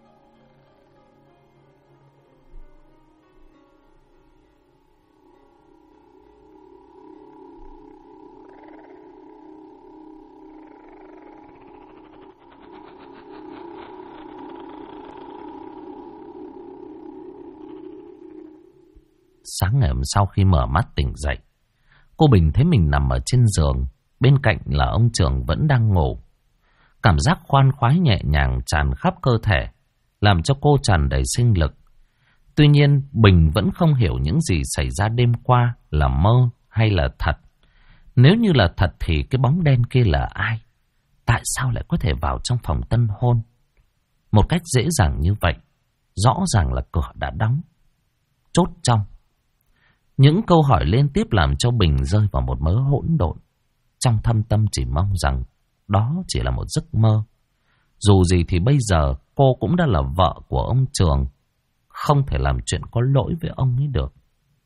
A: Sáng ngày hôm sau khi mở mắt tỉnh dậy, cô Bình thấy mình nằm ở trên giường, bên cạnh là ông Trường vẫn đang ngủ. Cảm giác khoan khoái nhẹ nhàng tràn khắp cơ thể, làm cho cô tràn đầy sinh lực. Tuy nhiên, Bình vẫn không hiểu những gì xảy ra đêm qua là mơ hay là thật. Nếu như là thật thì cái bóng đen kia là ai? Tại sao lại có thể vào trong phòng tân hôn một cách dễ dàng như vậy? Rõ ràng là cửa đã đóng, chốt trong. Những câu hỏi liên tiếp làm cho Bình rơi vào một mớ hỗn độn. Trong thâm tâm chỉ mong rằng đó chỉ là một giấc mơ. Dù gì thì bây giờ cô cũng đã là vợ của ông Trường, không thể làm chuyện có lỗi với ông ấy được.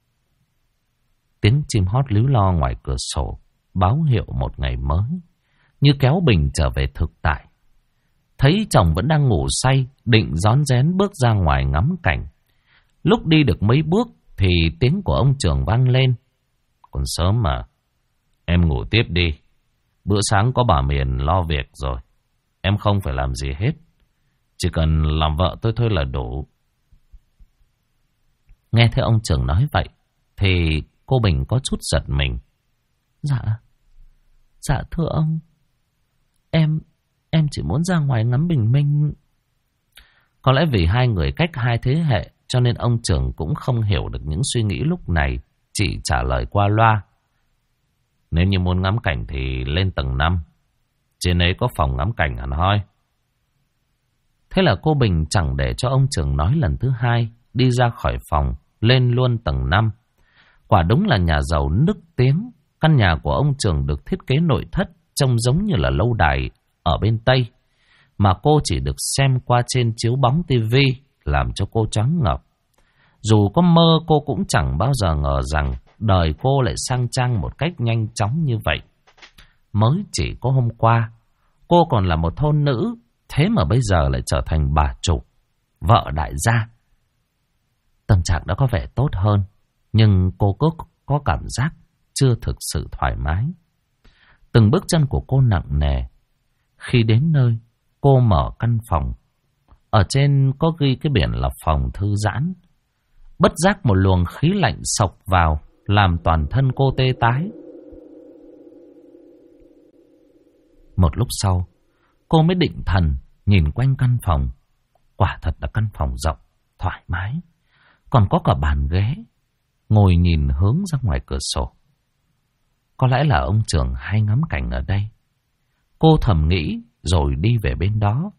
A: Tiếng chim hót líu lo ngoài cửa sổ báo hiệu một ngày mới, như kéo Bình trở về thực tại. Thấy chồng vẫn đang ngủ say, định rón rén bước ra ngoài ngắm cảnh. Lúc đi được mấy bước thì tiếng của ông Trường vang lên. Còn sớm mà, Em ngủ tiếp đi. Bữa sáng có bà Miền lo việc rồi. Em không phải làm gì hết. Chỉ cần làm vợ tôi thôi là đủ.
B: Nghe thấy ông trưởng nói vậy thì cô Bình có chút giật mình. Dạ thưa ông, em chỉ muốn ra ngoài ngắm bình minh.
A: Có lẽ vì hai người cách hai thế hệ cho nên ông trưởng cũng không hiểu được những suy nghĩ lúc này, chỉ trả lời qua loa. Nếu như muốn ngắm cảnh thì lên tầng 5. Trên ấy có phòng ngắm cảnh hẳn hoi.
B: Thế là cô Bình chẳng để cho ông trưởng nói lần thứ hai, đi ra khỏi phòng, lên luôn tầng 5. Quả đúng là nhà giàu nức tiếng. Căn nhà của ông trưởng được thiết kế nội thất trông giống như là lâu đài ở bên Tây, mà cô chỉ được xem qua trên chiếu bóng tivi, làm cho cô choáng ngợp. Dù có mơ, cô cũng chẳng bao giờ ngờ rằng đời cô lại sang trang một cách nhanh chóng như vậy. Mới chỉ có hôm qua, cô còn là một thôn nữ, thế mà bây giờ lại trở thành bà chủ, vợ đại gia. Tâm trạng đã có vẻ tốt hơn, nhưng cô cứ có cảm giác chưa thực sự thoải mái. Từng bước chân của cô nặng nề. Khi đến nơi, cô mở căn phòng. Ở trên có ghi cái biển là phòng thư giãn. Bất giác một luồng khí lạnh xộc vào, làm toàn thân cô tê tái. Một lúc sau, cô mới định thần nhìn quanh căn phòng. Quả thật là căn phòng rộng, thoải mái. Còn có cả bàn ghế, ngồi nhìn hướng ra ngoài cửa sổ. Có lẽ là ông trưởng hay ngắm cảnh ở đây. Cô thầm nghĩ rồi đi về bên đó.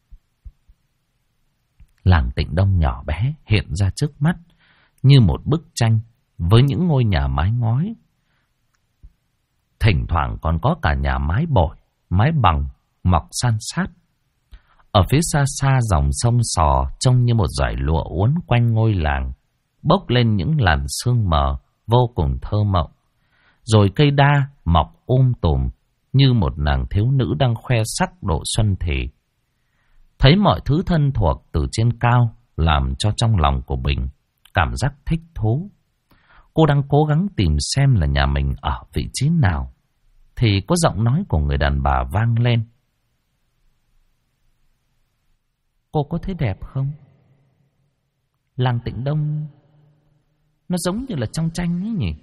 B: Làng Tịnh Đông nhỏ bé hiện ra trước mắt như một bức tranh với những ngôi nhà mái ngói. Thỉnh thoảng còn có cả nhà mái bồi, mái bằng mọc san sát. Ở phía xa xa dòng sông Sò trông như một dải lụa uốn quanh ngôi làng, bốc lên những làn sương mờ vô cùng thơ mộng. Rồi cây đa mọc tùm như một nàng thiếu nữ đang khoe sắc độ xuân thì. Thấy mọi thứ thân thuộc từ trên cao làm cho trong lòng của Bình cảm giác thích thú. Cô đang cố gắng tìm xem là nhà mình ở vị trí nào, thì có giọng nói của người đàn bà vang lên. Cô có thấy đẹp không? Làng Tịnh Đông nó giống như là trong tranh ấy nhỉ?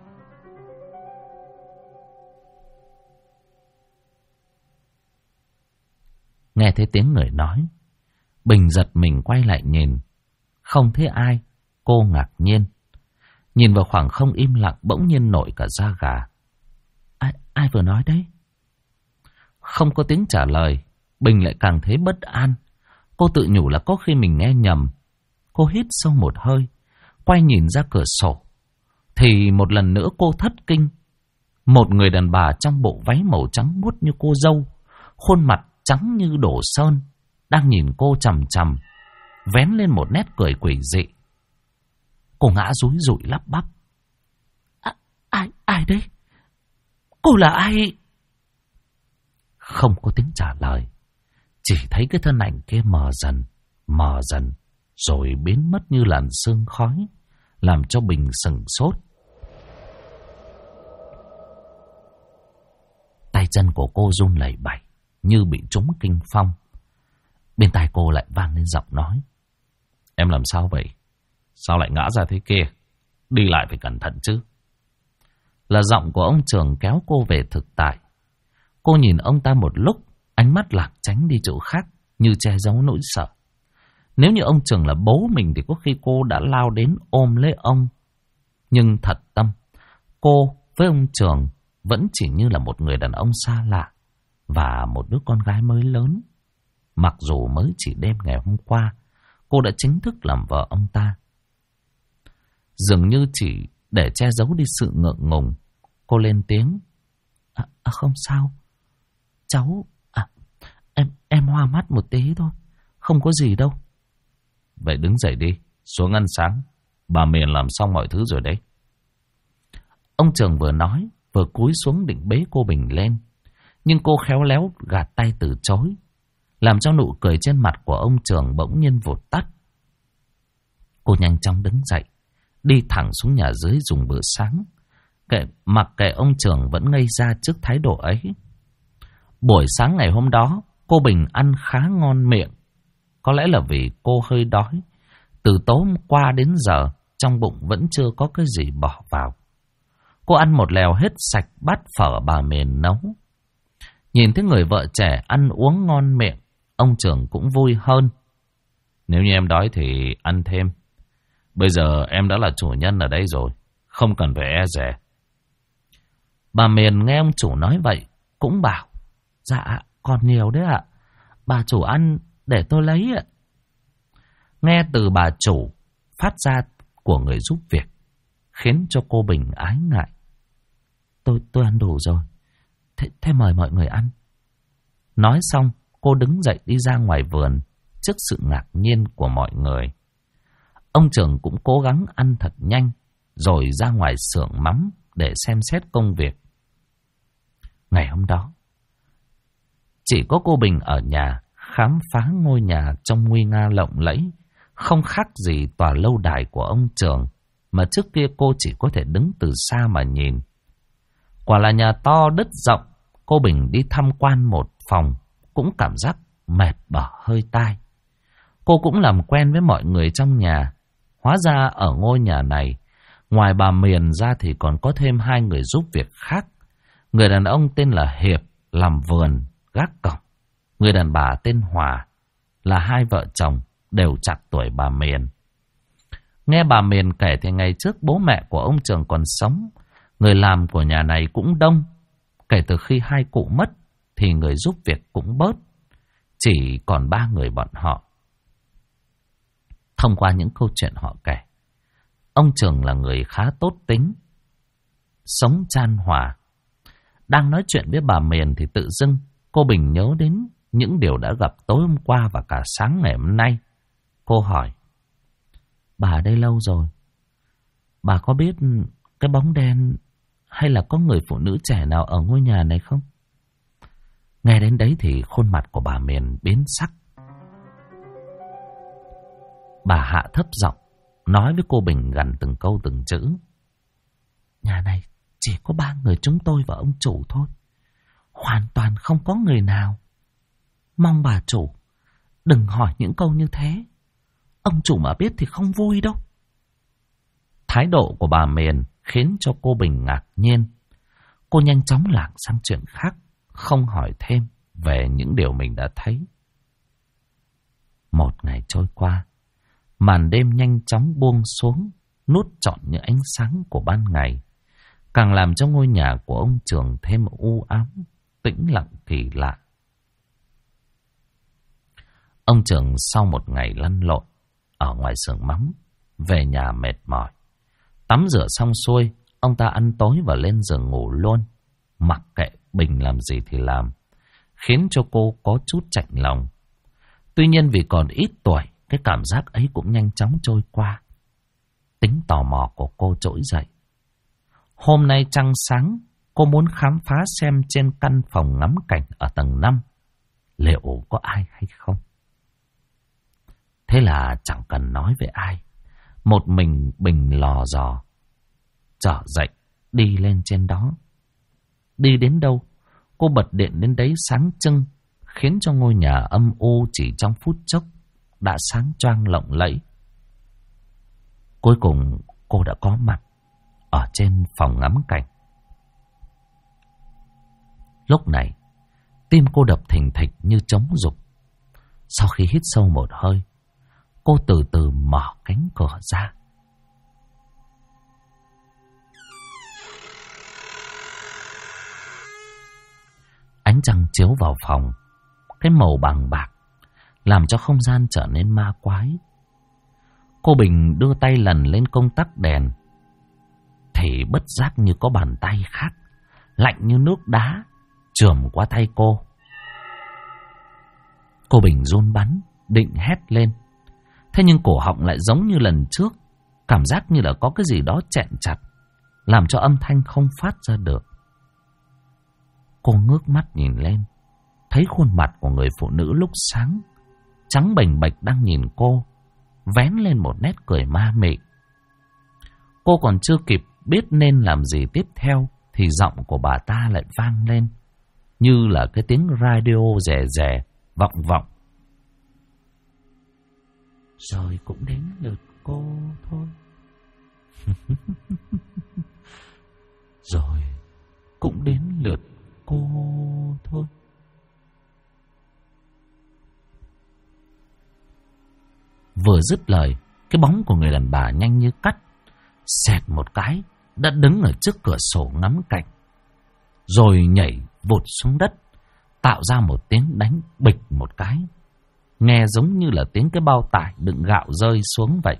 B: Nghe thấy tiếng người nói, Bình giật mình quay lại nhìn. Không thấy ai. Cô ngạc nhiên. Nhìn vào khoảng không im lặng, bỗng nhiên nổi cả da gà. Ai vừa nói đấy? Không có tiếng trả lời, Bình lại càng thấy bất an. Cô tự nhủ là có khi mình nghe nhầm. Cô hít sâu một hơi, quay nhìn ra cửa sổ. Thì một lần nữa cô thất kinh. Một người đàn bà trong bộ váy màu trắng muốt như cô dâu, khuôn mặt trắng như đổ sơn, đang nhìn cô chằm chằm, vén lên một nét cười quỷ dị. Cô ngã rúi rụi lắp bắp. Ai đấy? Cô là ai? Không có tiếng trả lời. Chỉ thấy cái thân ảnh kia mờ dần, rồi biến mất như làn sương khói, làm cho Bình sửng sốt. Tay chân của cô run lẩy bẩy như bị trúng kinh phong. Bên tai cô lại vang lên giọng nói. Em làm sao vậy? Sao lại ngã ra thế kia? Đi lại phải cẩn thận chứ. Là giọng của ông trưởng kéo cô về thực tại. Cô nhìn ông ta một lúc, ánh mắt lạc tránh đi chỗ khác, như che giấu nỗi sợ. Nếu như ông trưởng là bố mình thì có khi cô đã lao đến ôm lấy ông. Nhưng thật tâm, cô với ông trưởng vẫn chỉ như là một người đàn ông xa lạ và một đứa con gái mới lớn. Mặc dù mới chỉ đêm ngày hôm qua, cô đã chính thức làm vợ ông ta. Dường như chỉ để che giấu đi sự ngượng ngùng, cô lên tiếng. Không sao, cháu, em hoa mắt một tí thôi, không có gì đâu. Vậy đứng dậy đi, xuống ăn sáng. Bà Miền làm xong mọi thứ rồi đấy. Ông trưởng vừa nói, vừa cúi xuống định bế cô Bình lên. Nhưng cô khéo léo gạt tay từ chối, làm cho nụ cười trên mặt của ông trưởng bỗng nhiên vụt tắt. Cô nhanh chóng đứng dậy, đi thẳng xuống nhà dưới dùng bữa sáng.
A: Mặc kệ ông trưởng vẫn ngây ra trước thái độ ấy. Buổi sáng ngày hôm đó, cô Bình ăn khá ngon miệng. Có lẽ là vì cô hơi đói. Từ tối hôm qua đến giờ, trong bụng vẫn chưa có cái gì bỏ vào. Cô ăn một lèo hết sạch bát phở bà Mền nấu. Nhìn thấy người vợ trẻ ăn uống ngon miệng, ông trưởng cũng vui hơn. Nếu như em đói thì ăn thêm. Bây giờ em đã là chủ nhân ở đây rồi, không cần phải e dè. Bà Mền nghe ông chủ nói vậy, cũng bảo, dạ, còn nhiều đấy ạ. Bà chủ ăn để tôi lấy ạ. Nghe từ bà chủ phát ra của người giúp việc, khiến cho cô Bình ái ngại. Tôi ăn đủ rồi. Thế mời mọi người ăn. Nói xong, cô đứng dậy đi ra ngoài vườn trước sự ngạc nhiên của mọi người. Ông trưởng cũng cố gắng ăn thật nhanh, rồi ra ngoài xưởng mắm để xem xét công việc. Ngày hôm đó, chỉ có cô Bình ở nhà khám phá ngôi nhà trong nguy nga lộng lẫy, không khác gì tòa lâu đài của ông trưởng, mà trước kia cô chỉ có thể đứng từ xa mà nhìn. Quả là nhà to đất rộng, cô Bình đi tham quan một phòng cũng cảm giác mệt bở hơi tai. Cô cũng làm quen với mọi người trong nhà. Hóa ra ở ngôi nhà này, ngoài bà Miền ra thì còn có thêm 2 người giúp việc khác. Người đàn ông tên là Hiệp, làm vườn, gác cổng. Người đàn bà tên Hòa, là 2 vợ chồng, đều chạc tuổi bà Miền. Nghe bà Miền kể thì ngày trước bố mẹ của ông Trường còn sống, người làm của nhà này cũng đông. Kể từ khi 2 cụ mất thì người giúp việc cũng bớt, chỉ còn 3 người bọn họ. Thông qua những câu chuyện họ kể, ông Trường là người khá tốt tính, sống chan hòa. Đang nói chuyện với bà Miền thì tự dưng cô Bình nhớ đến những điều đã gặp tối hôm qua và cả sáng ngày hôm nay. Cô hỏi, bà ở đây lâu rồi, bà có biết cái bóng đen hay là có người phụ nữ trẻ nào ở ngôi nhà này không? Nghe đến đấy thì khuôn mặt của bà Miền biến sắc. Bà hạ thấp giọng nói với cô Bình gần từng câu từng chữ. Nhà này chỉ có 3 người chúng tôi và ông chủ thôi, hoàn toàn không có người nào. Mong bà chủ đừng hỏi những câu như thế, ông chủ mà biết thì không vui đâu. Thái độ của bà Miền khiến cho cô Bình ngạc nhiên. Cô nhanh chóng lạc sang chuyện khác, không hỏi thêm về những điều mình đã thấy. Một ngày trôi qua, màn đêm nhanh chóng buông xuống, nuốt trọn những ánh sáng của ban ngày, càng làm cho ngôi nhà của ông Trường thêm u ám, tĩnh lặng kỳ lạ. Ông Trường sau một ngày lăn lộn ở ngoài xưởng mắm, về nhà mệt mỏi. Tắm rửa xong xuôi, ông ta ăn tối và lên giường ngủ luôn, mặc kệ Bình làm gì thì làm, khiến cho cô có chút chạnh lòng. Tuy nhiên vì còn ít tuổi, cái cảm giác ấy cũng nhanh chóng trôi qua. Tính tò mò của cô trỗi dậy. Hôm nay trăng sáng, cô muốn khám phá xem trên căn phòng ngắm cảnh ở tầng 5 liệu có ai hay không. Thế là chẳng cần nói với ai, một mình Bình lò dò trở dậy đi lên trên đó. Đi đến đâu, cô bật điện đến đấy sáng trưng, khiến cho ngôi nhà âm u chỉ trong phút chốc đã sáng choang lộng lẫy. Cuối cùng cô đã có mặt ở trên phòng ngắm cảnh. Lúc này, tim cô đập thình thịch như trống dục. Sau khi hít sâu một hơi, cô từ từ mở cánh cửa ra. Ánh trăng chiếu vào phòng, cái màu bằng bạc làm cho không gian trở nên ma quái. Cô Bình đưa tay lần lên công tắc đèn, thì bất giác như có bàn tay khác, lạnh như nước đá, chườm qua tay cô. Cô Bình run bắn, định hét lên. Thế nhưng cổ họng lại giống như lần trước, cảm giác như là có cái gì đó chẹn chặt, làm cho âm thanh không phát ra được. Cô ngước mắt nhìn lên, thấy khuôn mặt của người phụ nữ lúc sáng, trắng bềnh bệch đang nhìn cô, vén lên một nét cười ma mị. Cô còn chưa kịp biết nên làm gì tiếp theo thì giọng của bà ta lại vang lên như là cái tiếng radio rè rè vọng vọng. Rồi cũng đến lượt cô thôi. Rồi cũng đến lượt cô thôi. Vừa dứt lời, cái bóng của người đàn bà nhanh như cắt, xẹt một cái đã đứng ở trước cửa sổ ngắm cảnh, rồi nhảy vụt xuống đất, tạo ra một tiếng đánh bịch một cái, nghe giống như là tiếng cái bao tải đựng gạo rơi xuống vậy.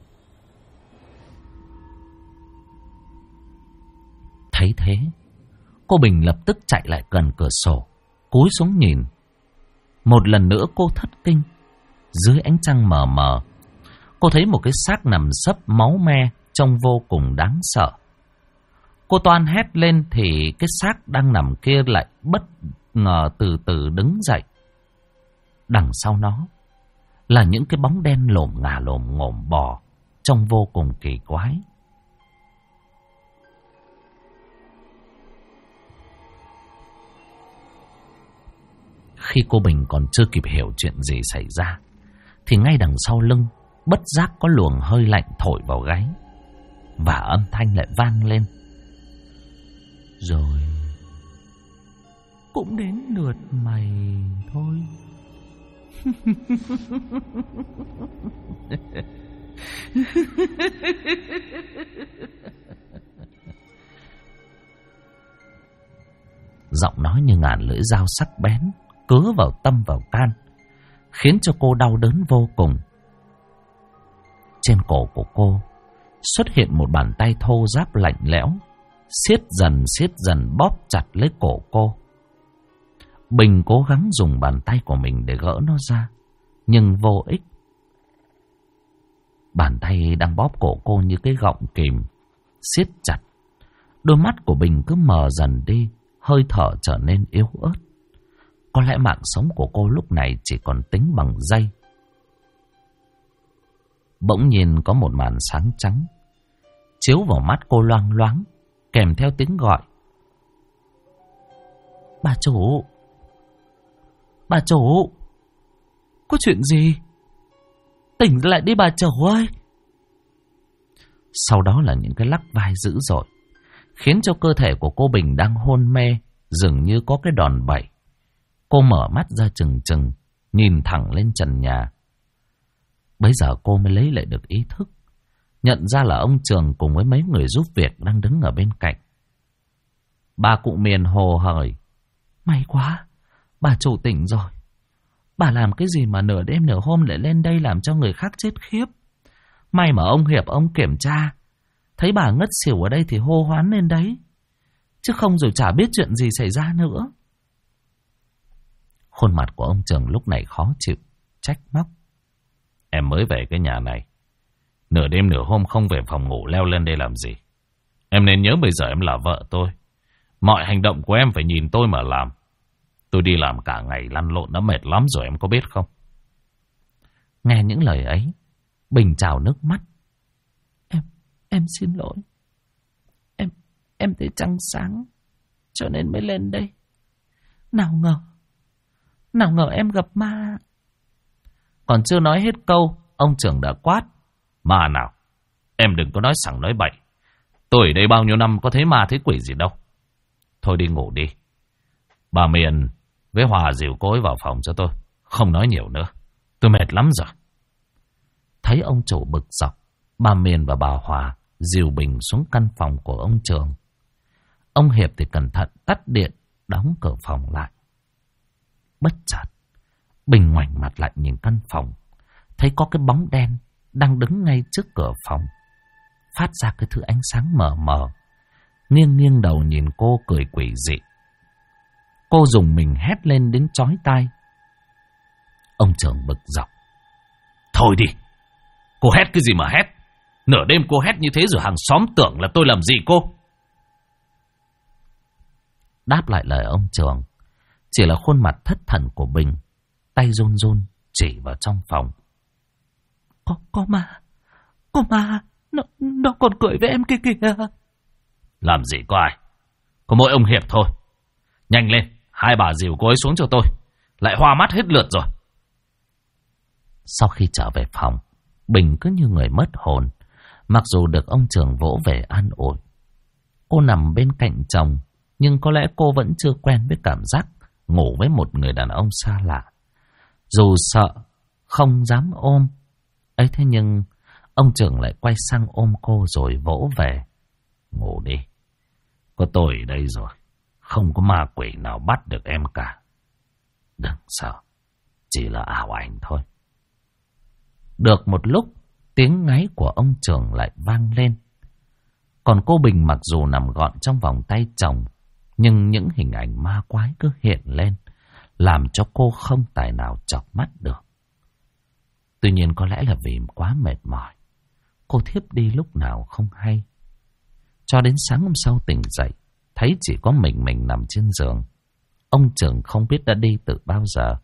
A: Thấy thế, cô Bình lập tức chạy lại gần cửa sổ, cúi xuống nhìn. Một lần nữa cô thất kinh. Dưới ánh trăng mờ mờ, cô thấy một cái xác nằm sấp máu me, trông vô cùng đáng sợ. Cô toan hét lên thì cái xác đang nằm kia lại bất ngờ từ từ đứng dậy. Đằng sau nó là những cái bóng đen lồm ngà lồm ngổm bò, trông vô cùng kỳ quái. Khi cô Bình còn chưa kịp hiểu chuyện gì xảy ra, thì ngay đằng sau lưng bất giác có luồng hơi lạnh thổi vào gáy, và âm thanh lại vang lên. Rồi cũng đến lượt mày thôi. Giọng nói như ngàn lưỡi dao sắc bén cứa vào tâm vào can, khiến cho cô đau đớn vô cùng. Trên cổ của cô xuất hiện một bàn tay thô ráp lạnh lẽo, siết dần bóp chặt lấy cổ cô. Bình cố gắng dùng bàn tay của mình để gỡ nó ra, nhưng vô ích. Bàn tay đang bóp cổ cô như cái gọng kìm, siết chặt. Đôi mắt của Bình cứ mờ dần đi, hơi thở trở nên yếu ớt. Có lẽ mạng sống của cô lúc này chỉ còn tính bằng giây. Bỗng nhiên có một màn sáng trắng chiếu vào mắt cô loang loáng, kèm theo tiếng gọi. Bà chủ! Bà chủ! Có chuyện gì? Tỉnh lại đi bà chủ ơi! Sau đó là những cái lắc vai dữ dội, khiến cho cơ thể của cô Bình đang hôn mê dường như có cái đòn bẩy. Cô mở mắt ra trừng trừng, nhìn thẳng lên trần nhà. Bấy giờ cô mới lấy lại được ý thức, nhận ra là ông Trường cùng với mấy người giúp việc đang đứng ở bên cạnh. Bà cụ Miền hồ hởi. May quá, bà chủ tỉnh rồi. Bà làm cái gì mà nửa đêm nửa hôm lại lên đây làm cho người khác chết khiếp. May mà ông Hiệp ông kiểm tra, thấy bà ngất xỉu ở đây thì hô hoán lên đấy. Chứ không rồi chả biết chuyện gì xảy ra nữa. Khuôn mặt của ông Trường lúc này khó chịu, trách móc. Em mới về cái nhà này, nửa đêm nửa hôm không về phòng ngủ leo lên đây làm gì. Em nên nhớ bây giờ em là vợ tôi. Mọi hành động của em phải nhìn tôi mà làm. Tôi đi làm cả ngày lăn lộn đã mệt lắm rồi, em có biết không? Nghe những lời ấy, Bình trào nước mắt. Em xin lỗi. Em thấy trăng sáng cho nên mới lên đây. Nào ngờ em gặp ma. Còn chưa nói hết câu, ông trưởng đã quát. Ma nào? Em đừng có nói sằng nói bậy. Tôi ở đây bao nhiêu năm có thấy ma thấy quỷ gì đâu. Thôi đi ngủ đi. Bà Miền với Hòa dìu cô ấy vào phòng cho tôi. Không nói nhiều nữa, tôi mệt lắm rồi. Thấy ông chủ bực dọc, bà Miền và bà Hòa dìu Bình xuống căn phòng của ông Trường. Ông Hiệp thì cẩn thận tắt điện, đóng cửa phòng lại. Bất chợt, Bình ngoảnh mặt lại nhìn căn phòng, thấy có cái bóng đen đang đứng ngay trước cửa phòng, phát ra cái thứ ánh sáng mờ mờ, nghiêng đầu nhìn cô cười quỷ dị. Cô dùng mình hét lên đến chói tai. Ông Trường bực dọc. Thôi đi, cô hét cái gì mà hét? Nửa đêm cô hét như thế rồi hàng xóm tưởng là tôi làm gì cô? Đáp lại lời ông Trường chỉ là khuôn mặt thất thần của Bình, tay run run chỉ vào trong phòng. Có ma, nó còn cười với em kia kìa.
B: Làm gì có ai, có mỗi ông Hiệp thôi. Nhanh lên, hai bà dìu cô ấy xuống cho tôi. Lại hoa mắt hết lượt rồi.
A: Sau khi trở về phòng, Bình cứ như người mất hồn. Mặc dù được ông Trường vỗ về an ủi, cô nằm bên cạnh chồng, nhưng có lẽ cô vẫn chưa quen với cảm giác ngủ với một người đàn ông xa lạ. Dù sợ, không dám ôm ấy, thế nhưng ông Trường lại quay sang ôm cô rồi vỗ về.
B: Ngủ đi, có tôi ở đây rồi, không có ma quỷ nào bắt được em cả.
A: Đừng sợ, chỉ là ảo ảnh thôi. Được một lúc, tiếng ngáy của ông Trường lại vang lên. Còn cô Bình mặc dù nằm gọn trong vòng tay chồng, nhưng những hình ảnh ma quái cứ hiện lên, làm cho cô không tài nào chợp mắt được. Tuy nhiên có lẽ là vì quá mệt mỏi, cô thiếp đi lúc nào không hay. Cho đến sáng hôm sau tỉnh dậy, thấy chỉ có mình nằm trên giường. Ông Trường không biết đã đi từ bao giờ.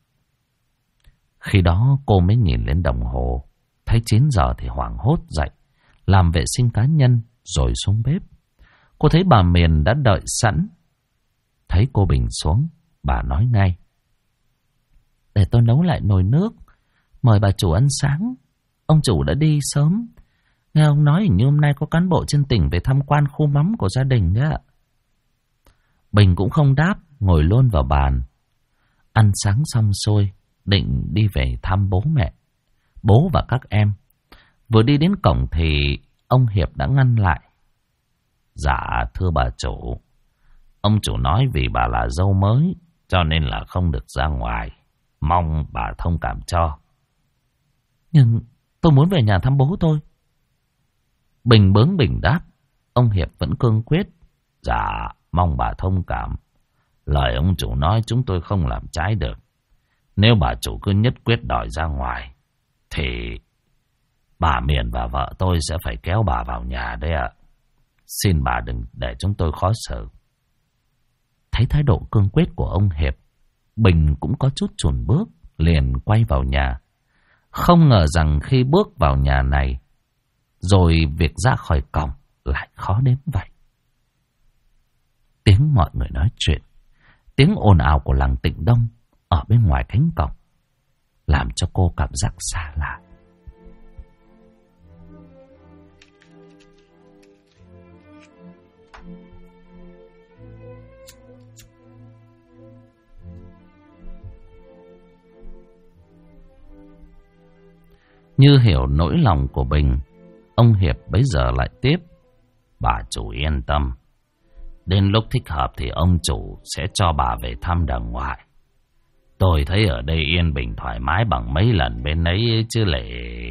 A: Khi đó cô mới nhìn lên đồng hồ, thấy 9 giờ thì hoảng hốt dậy, làm vệ sinh cá nhân rồi xuống bếp. Cô thấy bà Miền đã đợi sẵn. Thấy cô Bình xuống, bà nói ngay: để tôi nấu lại nồi nước, mời bà chủ ăn sáng. Ông chủ đã đi sớm. Nghe ông nói hình như hôm nay có cán bộ trên tỉnh về tham quan khu mắm của gia đình đấy ạ. Bình cũng không đáp, ngồi luôn vào bàn. Ăn sáng xong xuôi, định đi về thăm bố mẹ, bố và các em. Vừa đi đến cổng thì ông Hiệp đã ngăn lại.
B: Dạ thưa bà chủ, ông chủ nói vì bà là dâu mới cho nên là không được ra ngoài, mong bà thông cảm cho.
A: Nhưng tôi muốn về nhà thăm bố tôi. Bình bướng bỉnh đáp. Ông Hiệp vẫn cương quyết.
B: Dạ mong bà thông cảm, lời ông chủ nói chúng tôi không làm trái được. Nếu bà chủ cứ nhất quyết đòi ra ngoài thì bà Miền và vợ tôi sẽ phải kéo bà vào nhà đấy ạ. Xin bà đừng để chúng tôi khó xử.
A: Thấy thái độ cương quyết của ông Hiệp, Bình cũng có chút chùn bước, liền quay vào nhà. Không ngờ rằng khi bước vào nhà này, rồi việc ra khỏi cổng lại khó đến vậy. Tiếng mọi người nói chuyện, tiếng ồn ào của làng Tịnh Đông ở bên ngoài cánh cổng, làm cho cô cảm giác xa lạ. Như hiểu nỗi lòng của Bình, ông Hiệp bấy giờ lại tiếp.
B: Bà chủ yên tâm, đến lúc thích hợp thì ông chủ sẽ cho bà về thăm đàng ngoại. Tôi thấy ở đây yên bình thoải mái bằng mấy lần bên ấy chứ lệ.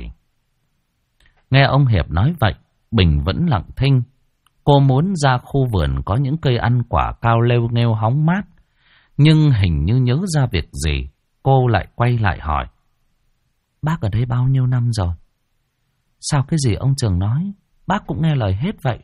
A: Nghe ông Hiệp nói vậy, Bình vẫn lặng thinh. Cô muốn ra khu vườn có những cây ăn quả cao lêu nghêu hóng mát, nhưng hình như nhớ ra việc gì, cô lại quay lại hỏi: bác ở đây bao nhiêu năm rồi? Sao cái gì ông Trường nói bác cũng nghe lời hết vậy?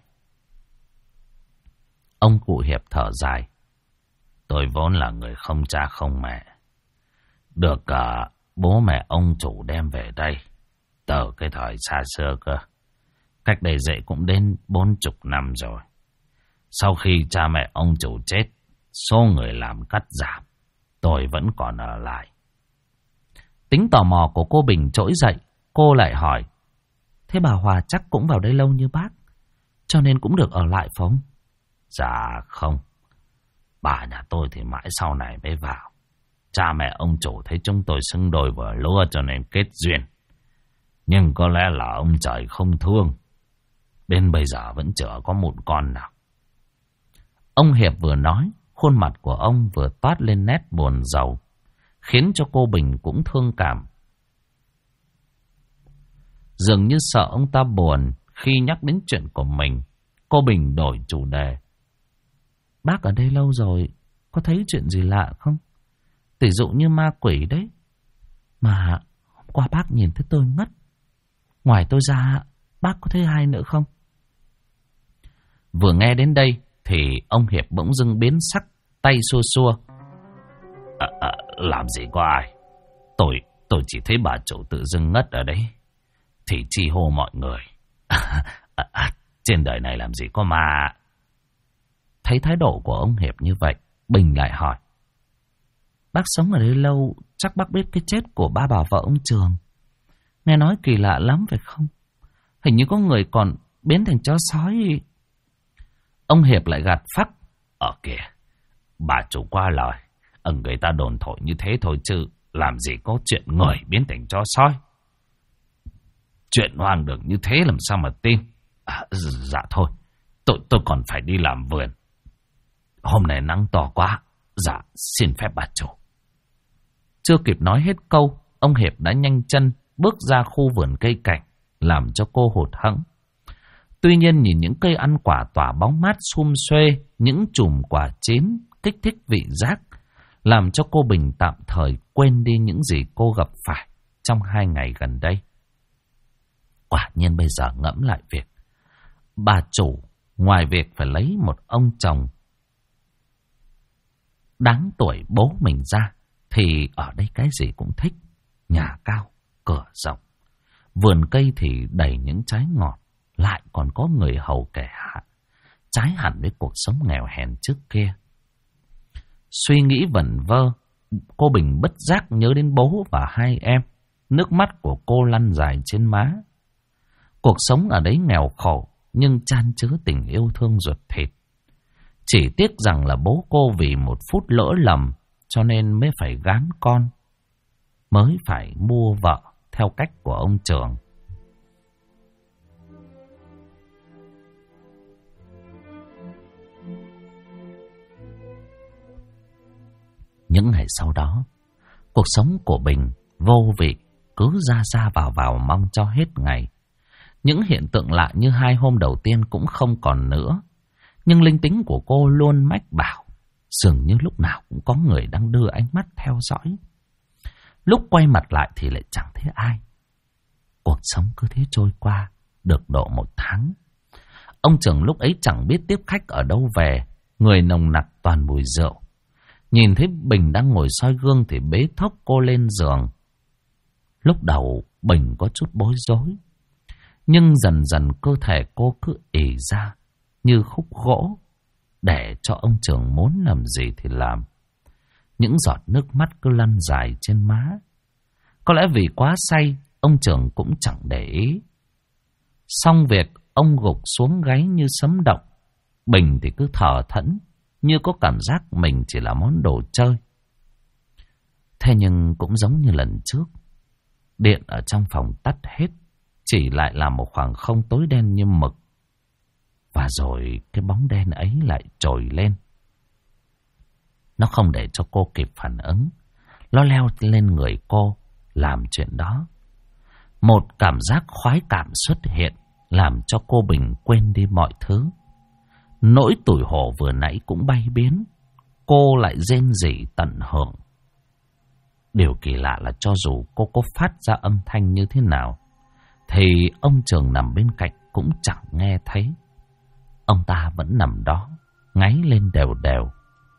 B: Ông cụ Hiệp thở dài. Tôi vốn là người không cha không mẹ, được bố mẹ ông chủ đem về đây từ cái thời xa xưa cơ. Cách đây dậy cũng đến 40 năm rồi. Sau khi cha mẹ ông chủ chết, số người làm cắt giảm, tôi vẫn còn ở lại.
A: Tính tò mò của cô Bình trỗi dậy, cô lại hỏi: thế bà Hòa chắc cũng vào đây lâu như bác, cho nên cũng được ở lại phải không?
B: Dạ không, bà nhà tôi thì mãi sau này mới vào. Cha mẹ ông chủ thấy chúng tôi xứng đôi vừa lúa cho nên kết duyên. Nhưng có lẽ là ông trời không thương, đến bây giờ vẫn chưa có một con nào.
A: Ông Hiệp vừa nói, khuôn mặt của ông vừa toát lên nét buồn rầu, khiến cho cô Bình cũng thương cảm. Dường như sợ ông ta buồn khi nhắc đến chuyện của mình, cô Bình đổi chủ đề. Bác ở đây lâu rồi, có thấy chuyện gì lạ không? Tỷ dụ như ma quỷ đấy. Mà hôm qua bác nhìn thấy tôi ngất. Ngoài tôi ra, bác có thấy ai nữa không? Vừa nghe đến đây thì ông Hiệp bỗng dưng biến sắc, tay xua xua.
B: Làm gì có ai. Tôi chỉ thấy bà chủ tự dưng ngất ở đấy thì chi hô mọi người. Trên đời này làm gì có ma.
A: Thấy thái độ của ông Hiệp như vậy, Bình lại hỏi. Bác sống ở đây lâu, chắc bác biết cái chết của ba bà vợ ông Trường. Nghe nói kỳ lạ lắm phải không? Hình như có người còn biến thành chó sói. Ông Hiệp lại gạt phắc.
B: Kìa, bà chủ qua lời. Người ta đồn thổi như thế thôi chứ làm gì có chuyện người biến thành chó sói. Chuyện hoang đường như thế làm sao mà tin. Dạ thôi, tôi còn phải đi làm vườn. Hôm nay nắng to quá. Dạ, xin phép bà chủ.
A: Chưa kịp nói hết câu, ông Hiệp đã nhanh chân bước ra khu vườn cây cảnh, làm cho cô hụt hẫng. Tuy nhiên nhìn những cây ăn quả tỏa bóng mát sum xuê, những chùm quả chín kích thích vị giác, làm cho cô Bình tạm thời quên đi những gì cô gặp phải trong 2 ngày gần đây. Quả nhiên bây giờ ngẫm lại việc, bà chủ ngoài việc phải lấy một ông chồng đáng tuổi bố mình ra, thì ở đây cái gì cũng thích. Nhà cao, cửa rộng, vườn cây thì đầy những trái ngọt, lại còn có người hầu kẻ hạ, trái hẳn với cuộc sống nghèo hèn trước kia. Suy nghĩ vẩn vơ, cô Bình bất giác nhớ đến bố và 2 em. Nước mắt của cô lăn dài trên má. Cuộc sống ở đấy nghèo khổ, nhưng chan chứa tình yêu thương ruột thịt. Chỉ tiếc rằng là bố cô vì một phút lỡ lầm, cho nên mới phải gán con, mới phải mua vợ theo cách của ông Trường. Những ngày sau đó, cuộc sống của Bình vô vị, cứ ra vào mong cho hết ngày. Những hiện tượng lạ như 2 hôm đầu tiên cũng không còn nữa. Nhưng linh tính của cô luôn mách bảo, dường như lúc nào cũng có người đang đưa ánh mắt theo dõi. Lúc quay mặt lại thì lại chẳng thấy ai. Cuộc sống cứ thế trôi qua, được độ 1 tháng. Ông Trường lúc ấy chẳng biết tiếp khách ở đâu về, người nồng nặc toàn mùi rượu. Nhìn thấy Bình đang ngồi soi gương thì bế thốc cô lên giường. Lúc đầu Bình có chút bối rối, nhưng dần dần cơ thể cô cứ ì ra như khúc gỗ, để cho ông Trường muốn làm gì thì làm. Những giọt nước mắt cứ lăn dài trên má. Có lẽ vì quá say, ông Trường cũng chẳng để ý. Xong việc, ông gục xuống gáy như sấm động. Bình thì cứ thở thẫn, như có cảm giác mình chỉ là món đồ chơi. Thế nhưng cũng giống như lần trước, điện ở trong phòng tắt hết, chỉ lại là một khoảng không tối đen như mực. Và rồi cái bóng đen ấy lại trồi lên. Nó không để cho cô kịp phản ứng. Nó leo lên người cô, làm chuyện đó. Một cảm giác khoái cảm xuất hiện, làm cho cô Bình quên đi mọi thứ. Nỗi tủi hổ vừa nãy cũng bay biến. Cô lại rên rỉ tận hưởng. Điều kỳ lạ là cho dù cô có phát ra âm thanh như thế nào, thì ông Trường nằm bên cạnh cũng chẳng nghe thấy. Ông ta vẫn nằm đó, ngáy lên đều đều.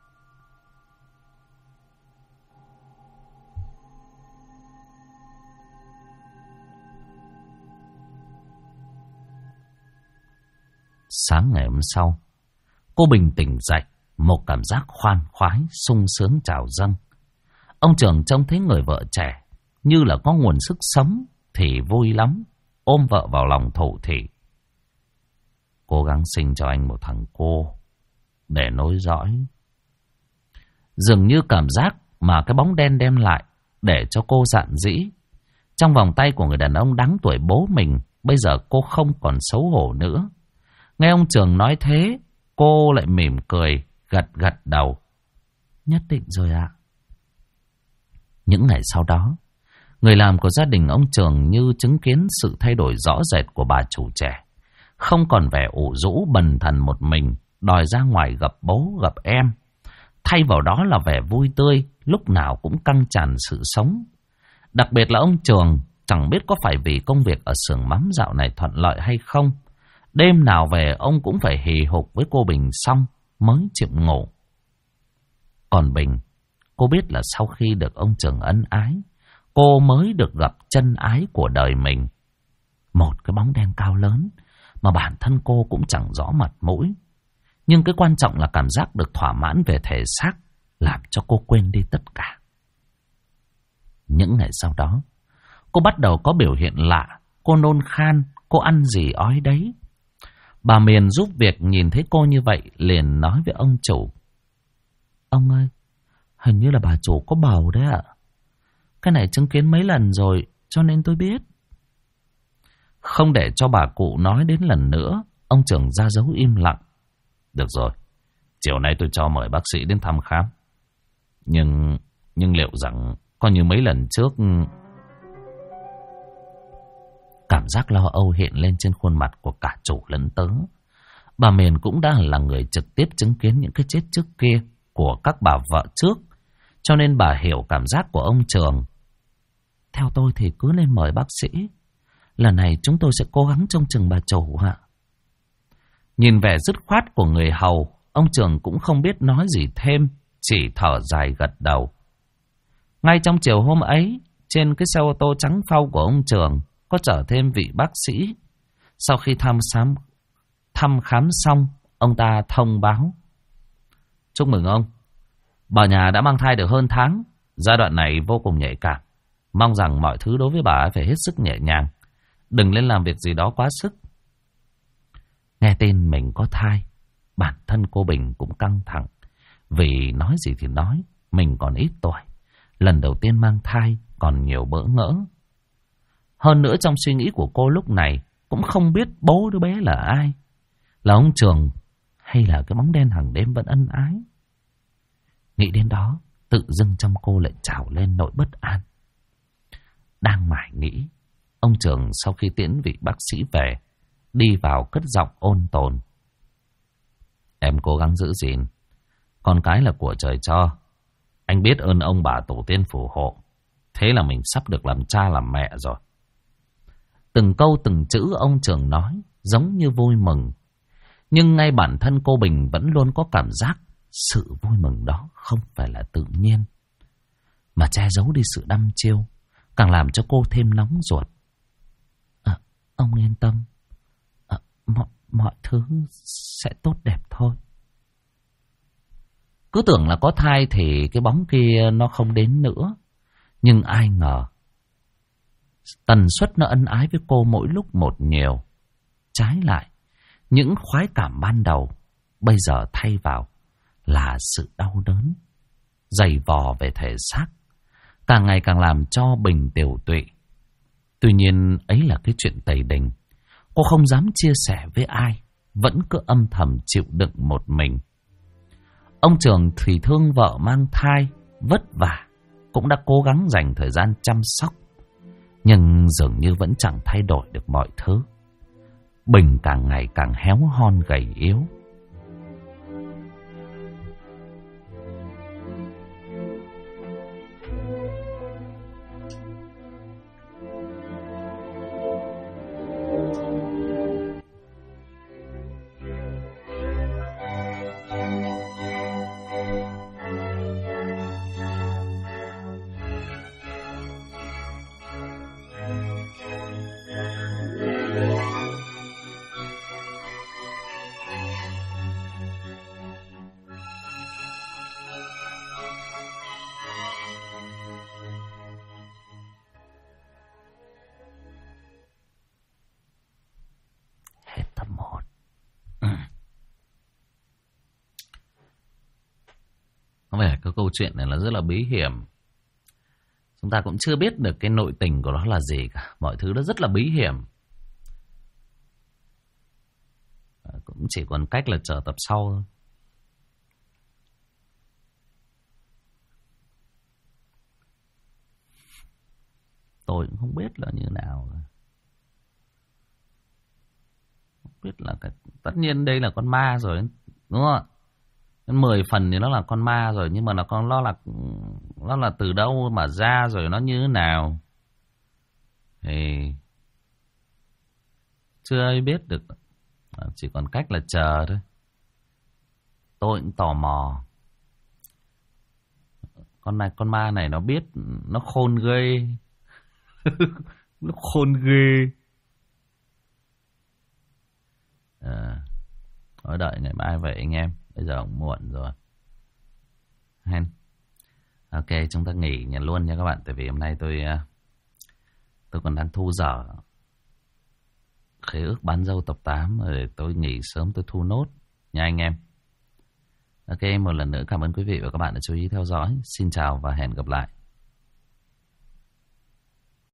A: Sáng ngày hôm sau, cô Bình tỉnh dậy, một cảm giác khoan khoái, sung sướng trào dâng. Ông Trường trông thấy người vợ trẻ như là có nguồn sức sống thì vui lắm, ôm vợ vào lòng thủ thỉ. Cố gắng sinh cho anh một thằng cô để nối dõi. Dường như cảm giác mà cái bóng đen đem lại để cho cô dạn dĩ. Trong vòng tay của người đàn ông đáng tuổi bố mình, bây giờ cô không còn xấu hổ nữa. Nghe ông Trường nói thế, cô lại mỉm cười, gật đầu. Nhất định rồi ạ. Những ngày sau đó, người làm của gia đình ông Trường như chứng kiến sự thay đổi rõ rệt của bà chủ trẻ. Không còn vẻ ủ rũ bần thần một mình, đòi ra ngoài gặp bố gặp em. Thay vào đó là vẻ vui tươi, lúc nào cũng căng tràn sự sống. Đặc biệt là ông Trường, chẳng biết có phải vì công việc ở xưởng mắm dạo này thuận lợi hay không, đêm nào về ông cũng phải hì hục với cô Bình xong mới chịu ngủ. Còn Bình, cô biết là sau khi được ông Trường ân ái, cô mới được gặp chân ái của đời mình. Một cái bóng đen cao lớn mà bản thân cô cũng chẳng rõ mặt mũi. Nhưng cái quan trọng là cảm giác được thỏa mãn về thể xác làm cho cô quên đi tất cả. Những ngày sau đó, cô bắt đầu có biểu hiện lạ. Cô nôn khan, cô ăn gì ói đấy. Bà Miền giúp việc nhìn thấy cô như vậy liền nói với ông chủ: Ông ơi, hình như là bà chủ có bầu đấy ạ. Cái này chứng kiến mấy lần rồi cho nên tôi biết. Không để cho bà cụ nói đến lần nữa, ông trưởng ra dấu im lặng. Được rồi, chiều nay tôi cho mời bác sĩ đến thăm khám. Nhưng liệu rằng coi như mấy lần trước... Cảm giác lo âu hiện lên trên khuôn mặt của cả chủ lẫn tớ. Bà Miền cũng đã là người trực tiếp chứng kiến những cái chết trước kia của các bà vợ trước, cho nên bà hiểu cảm giác của ông Trường. Theo tôi thì cứ nên mời bác sĩ. Lần này chúng tôi sẽ cố gắng trông chừng bà chủ ạ. Nhìn vẻ dứt khoát của người hầu, ông Trường cũng không biết nói gì thêm, chỉ thở dài gật đầu. Ngay trong chiều hôm ấy, trên cái xe ô tô trắng phau của ông Trường có chở thêm vị bác sĩ. Sau khi thăm khám xong, ông ta thông báo: Chúc mừng ông, bà nhà đã mang thai được hơn tháng. Giai đoạn này vô cùng nhạy cảm. Mong rằng mọi thứ đối với bà ấy phải hết sức nhẹ nhàng, đừng lên làm việc gì đó quá sức. Nghe tin mình có thai, bản thân cô Bình cũng căng thẳng. Vì nói gì thì nói, mình còn ít tuổi, lần đầu tiên mang thai còn nhiều bỡ ngỡ. Hơn nữa trong suy nghĩ của cô lúc này cũng không biết bố đứa bé là ai, là ông Trường hay là cái bóng đen hàng đêm vẫn ân ái. Nghĩ đến đó, tự dưng trong cô lại trào lên nỗi bất an. Đang mải nghĩ, ông Trường sau khi tiễn vị bác sĩ về, đi vào cất giọng ôn tồn: Em cố gắng giữ gìn, con cái là của trời cho. Anh biết ơn ông bà tổ tiên phù hộ, thế là mình sắp được làm cha làm mẹ rồi. Từng câu từng chữ ông Trường nói giống như vui mừng. Nhưng ngay bản thân cô Bình vẫn luôn có cảm giác sự vui mừng đó không phải là tự nhiên, mà che giấu đi sự đăm chiêu, càng làm cho cô thêm nóng ruột. Ông yên tâm, mọi thứ sẽ tốt đẹp thôi. Cứ tưởng là có thai thì cái bóng kia nó không đến nữa. Nhưng ai ngờ tần suất nó ân ái với cô mỗi lúc một nhiều. Trái lại, những khoái cảm ban đầu bây giờ thay vào là sự đau đớn, dày vò về thể xác, càng ngày càng làm cho Bình tiều tụy. Tuy nhiên ấy là cái chuyện tày đình, cô không dám chia sẻ với ai, vẫn cứ âm thầm chịu đựng một mình. Ông Trường thì thương vợ mang thai, vất vả, cũng đã cố gắng dành thời gian chăm sóc, nhưng dường như vẫn chẳng thay đổi được mọi thứ. Bình càng ngày càng héo hon gầy yếu. Có vẻ cái câu chuyện này là rất là bí hiểm. Chúng ta cũng chưa biết được cái nội tình của nó là gì cả. Mọi thứ nó rất là bí hiểm. Cũng chỉ còn cách là chờ tập sau thôi. Tôi cũng không biết là như nào. Không biết là tất nhiên đây là con ma rồi, đúng không ạ? 10 phần thì nó là con ma rồi, nhưng mà nó là từ đâu mà ra rồi nó như thế nào thì chưa ai biết được. Chỉ còn cách là chờ thôi. Tôi cũng tò mò. Con ma này nó biết, nó khôn ghê. Nó khôn ghê.
B: Đợi ngày mai vậy anh em. Bây giờ cũng muộn rồi. Hen. Ok, chúng ta nghỉ nhận luôn nha các bạn. Tại vì hôm nay tôi còn đang thu dở khế ước bán dâu tập 8. Rồi tôi nghỉ sớm tôi thu nốt nha anh em. Ok, một lần nữa cảm ơn quý vị và các bạn đã chú ý theo dõi. Xin chào và hẹn gặp lại.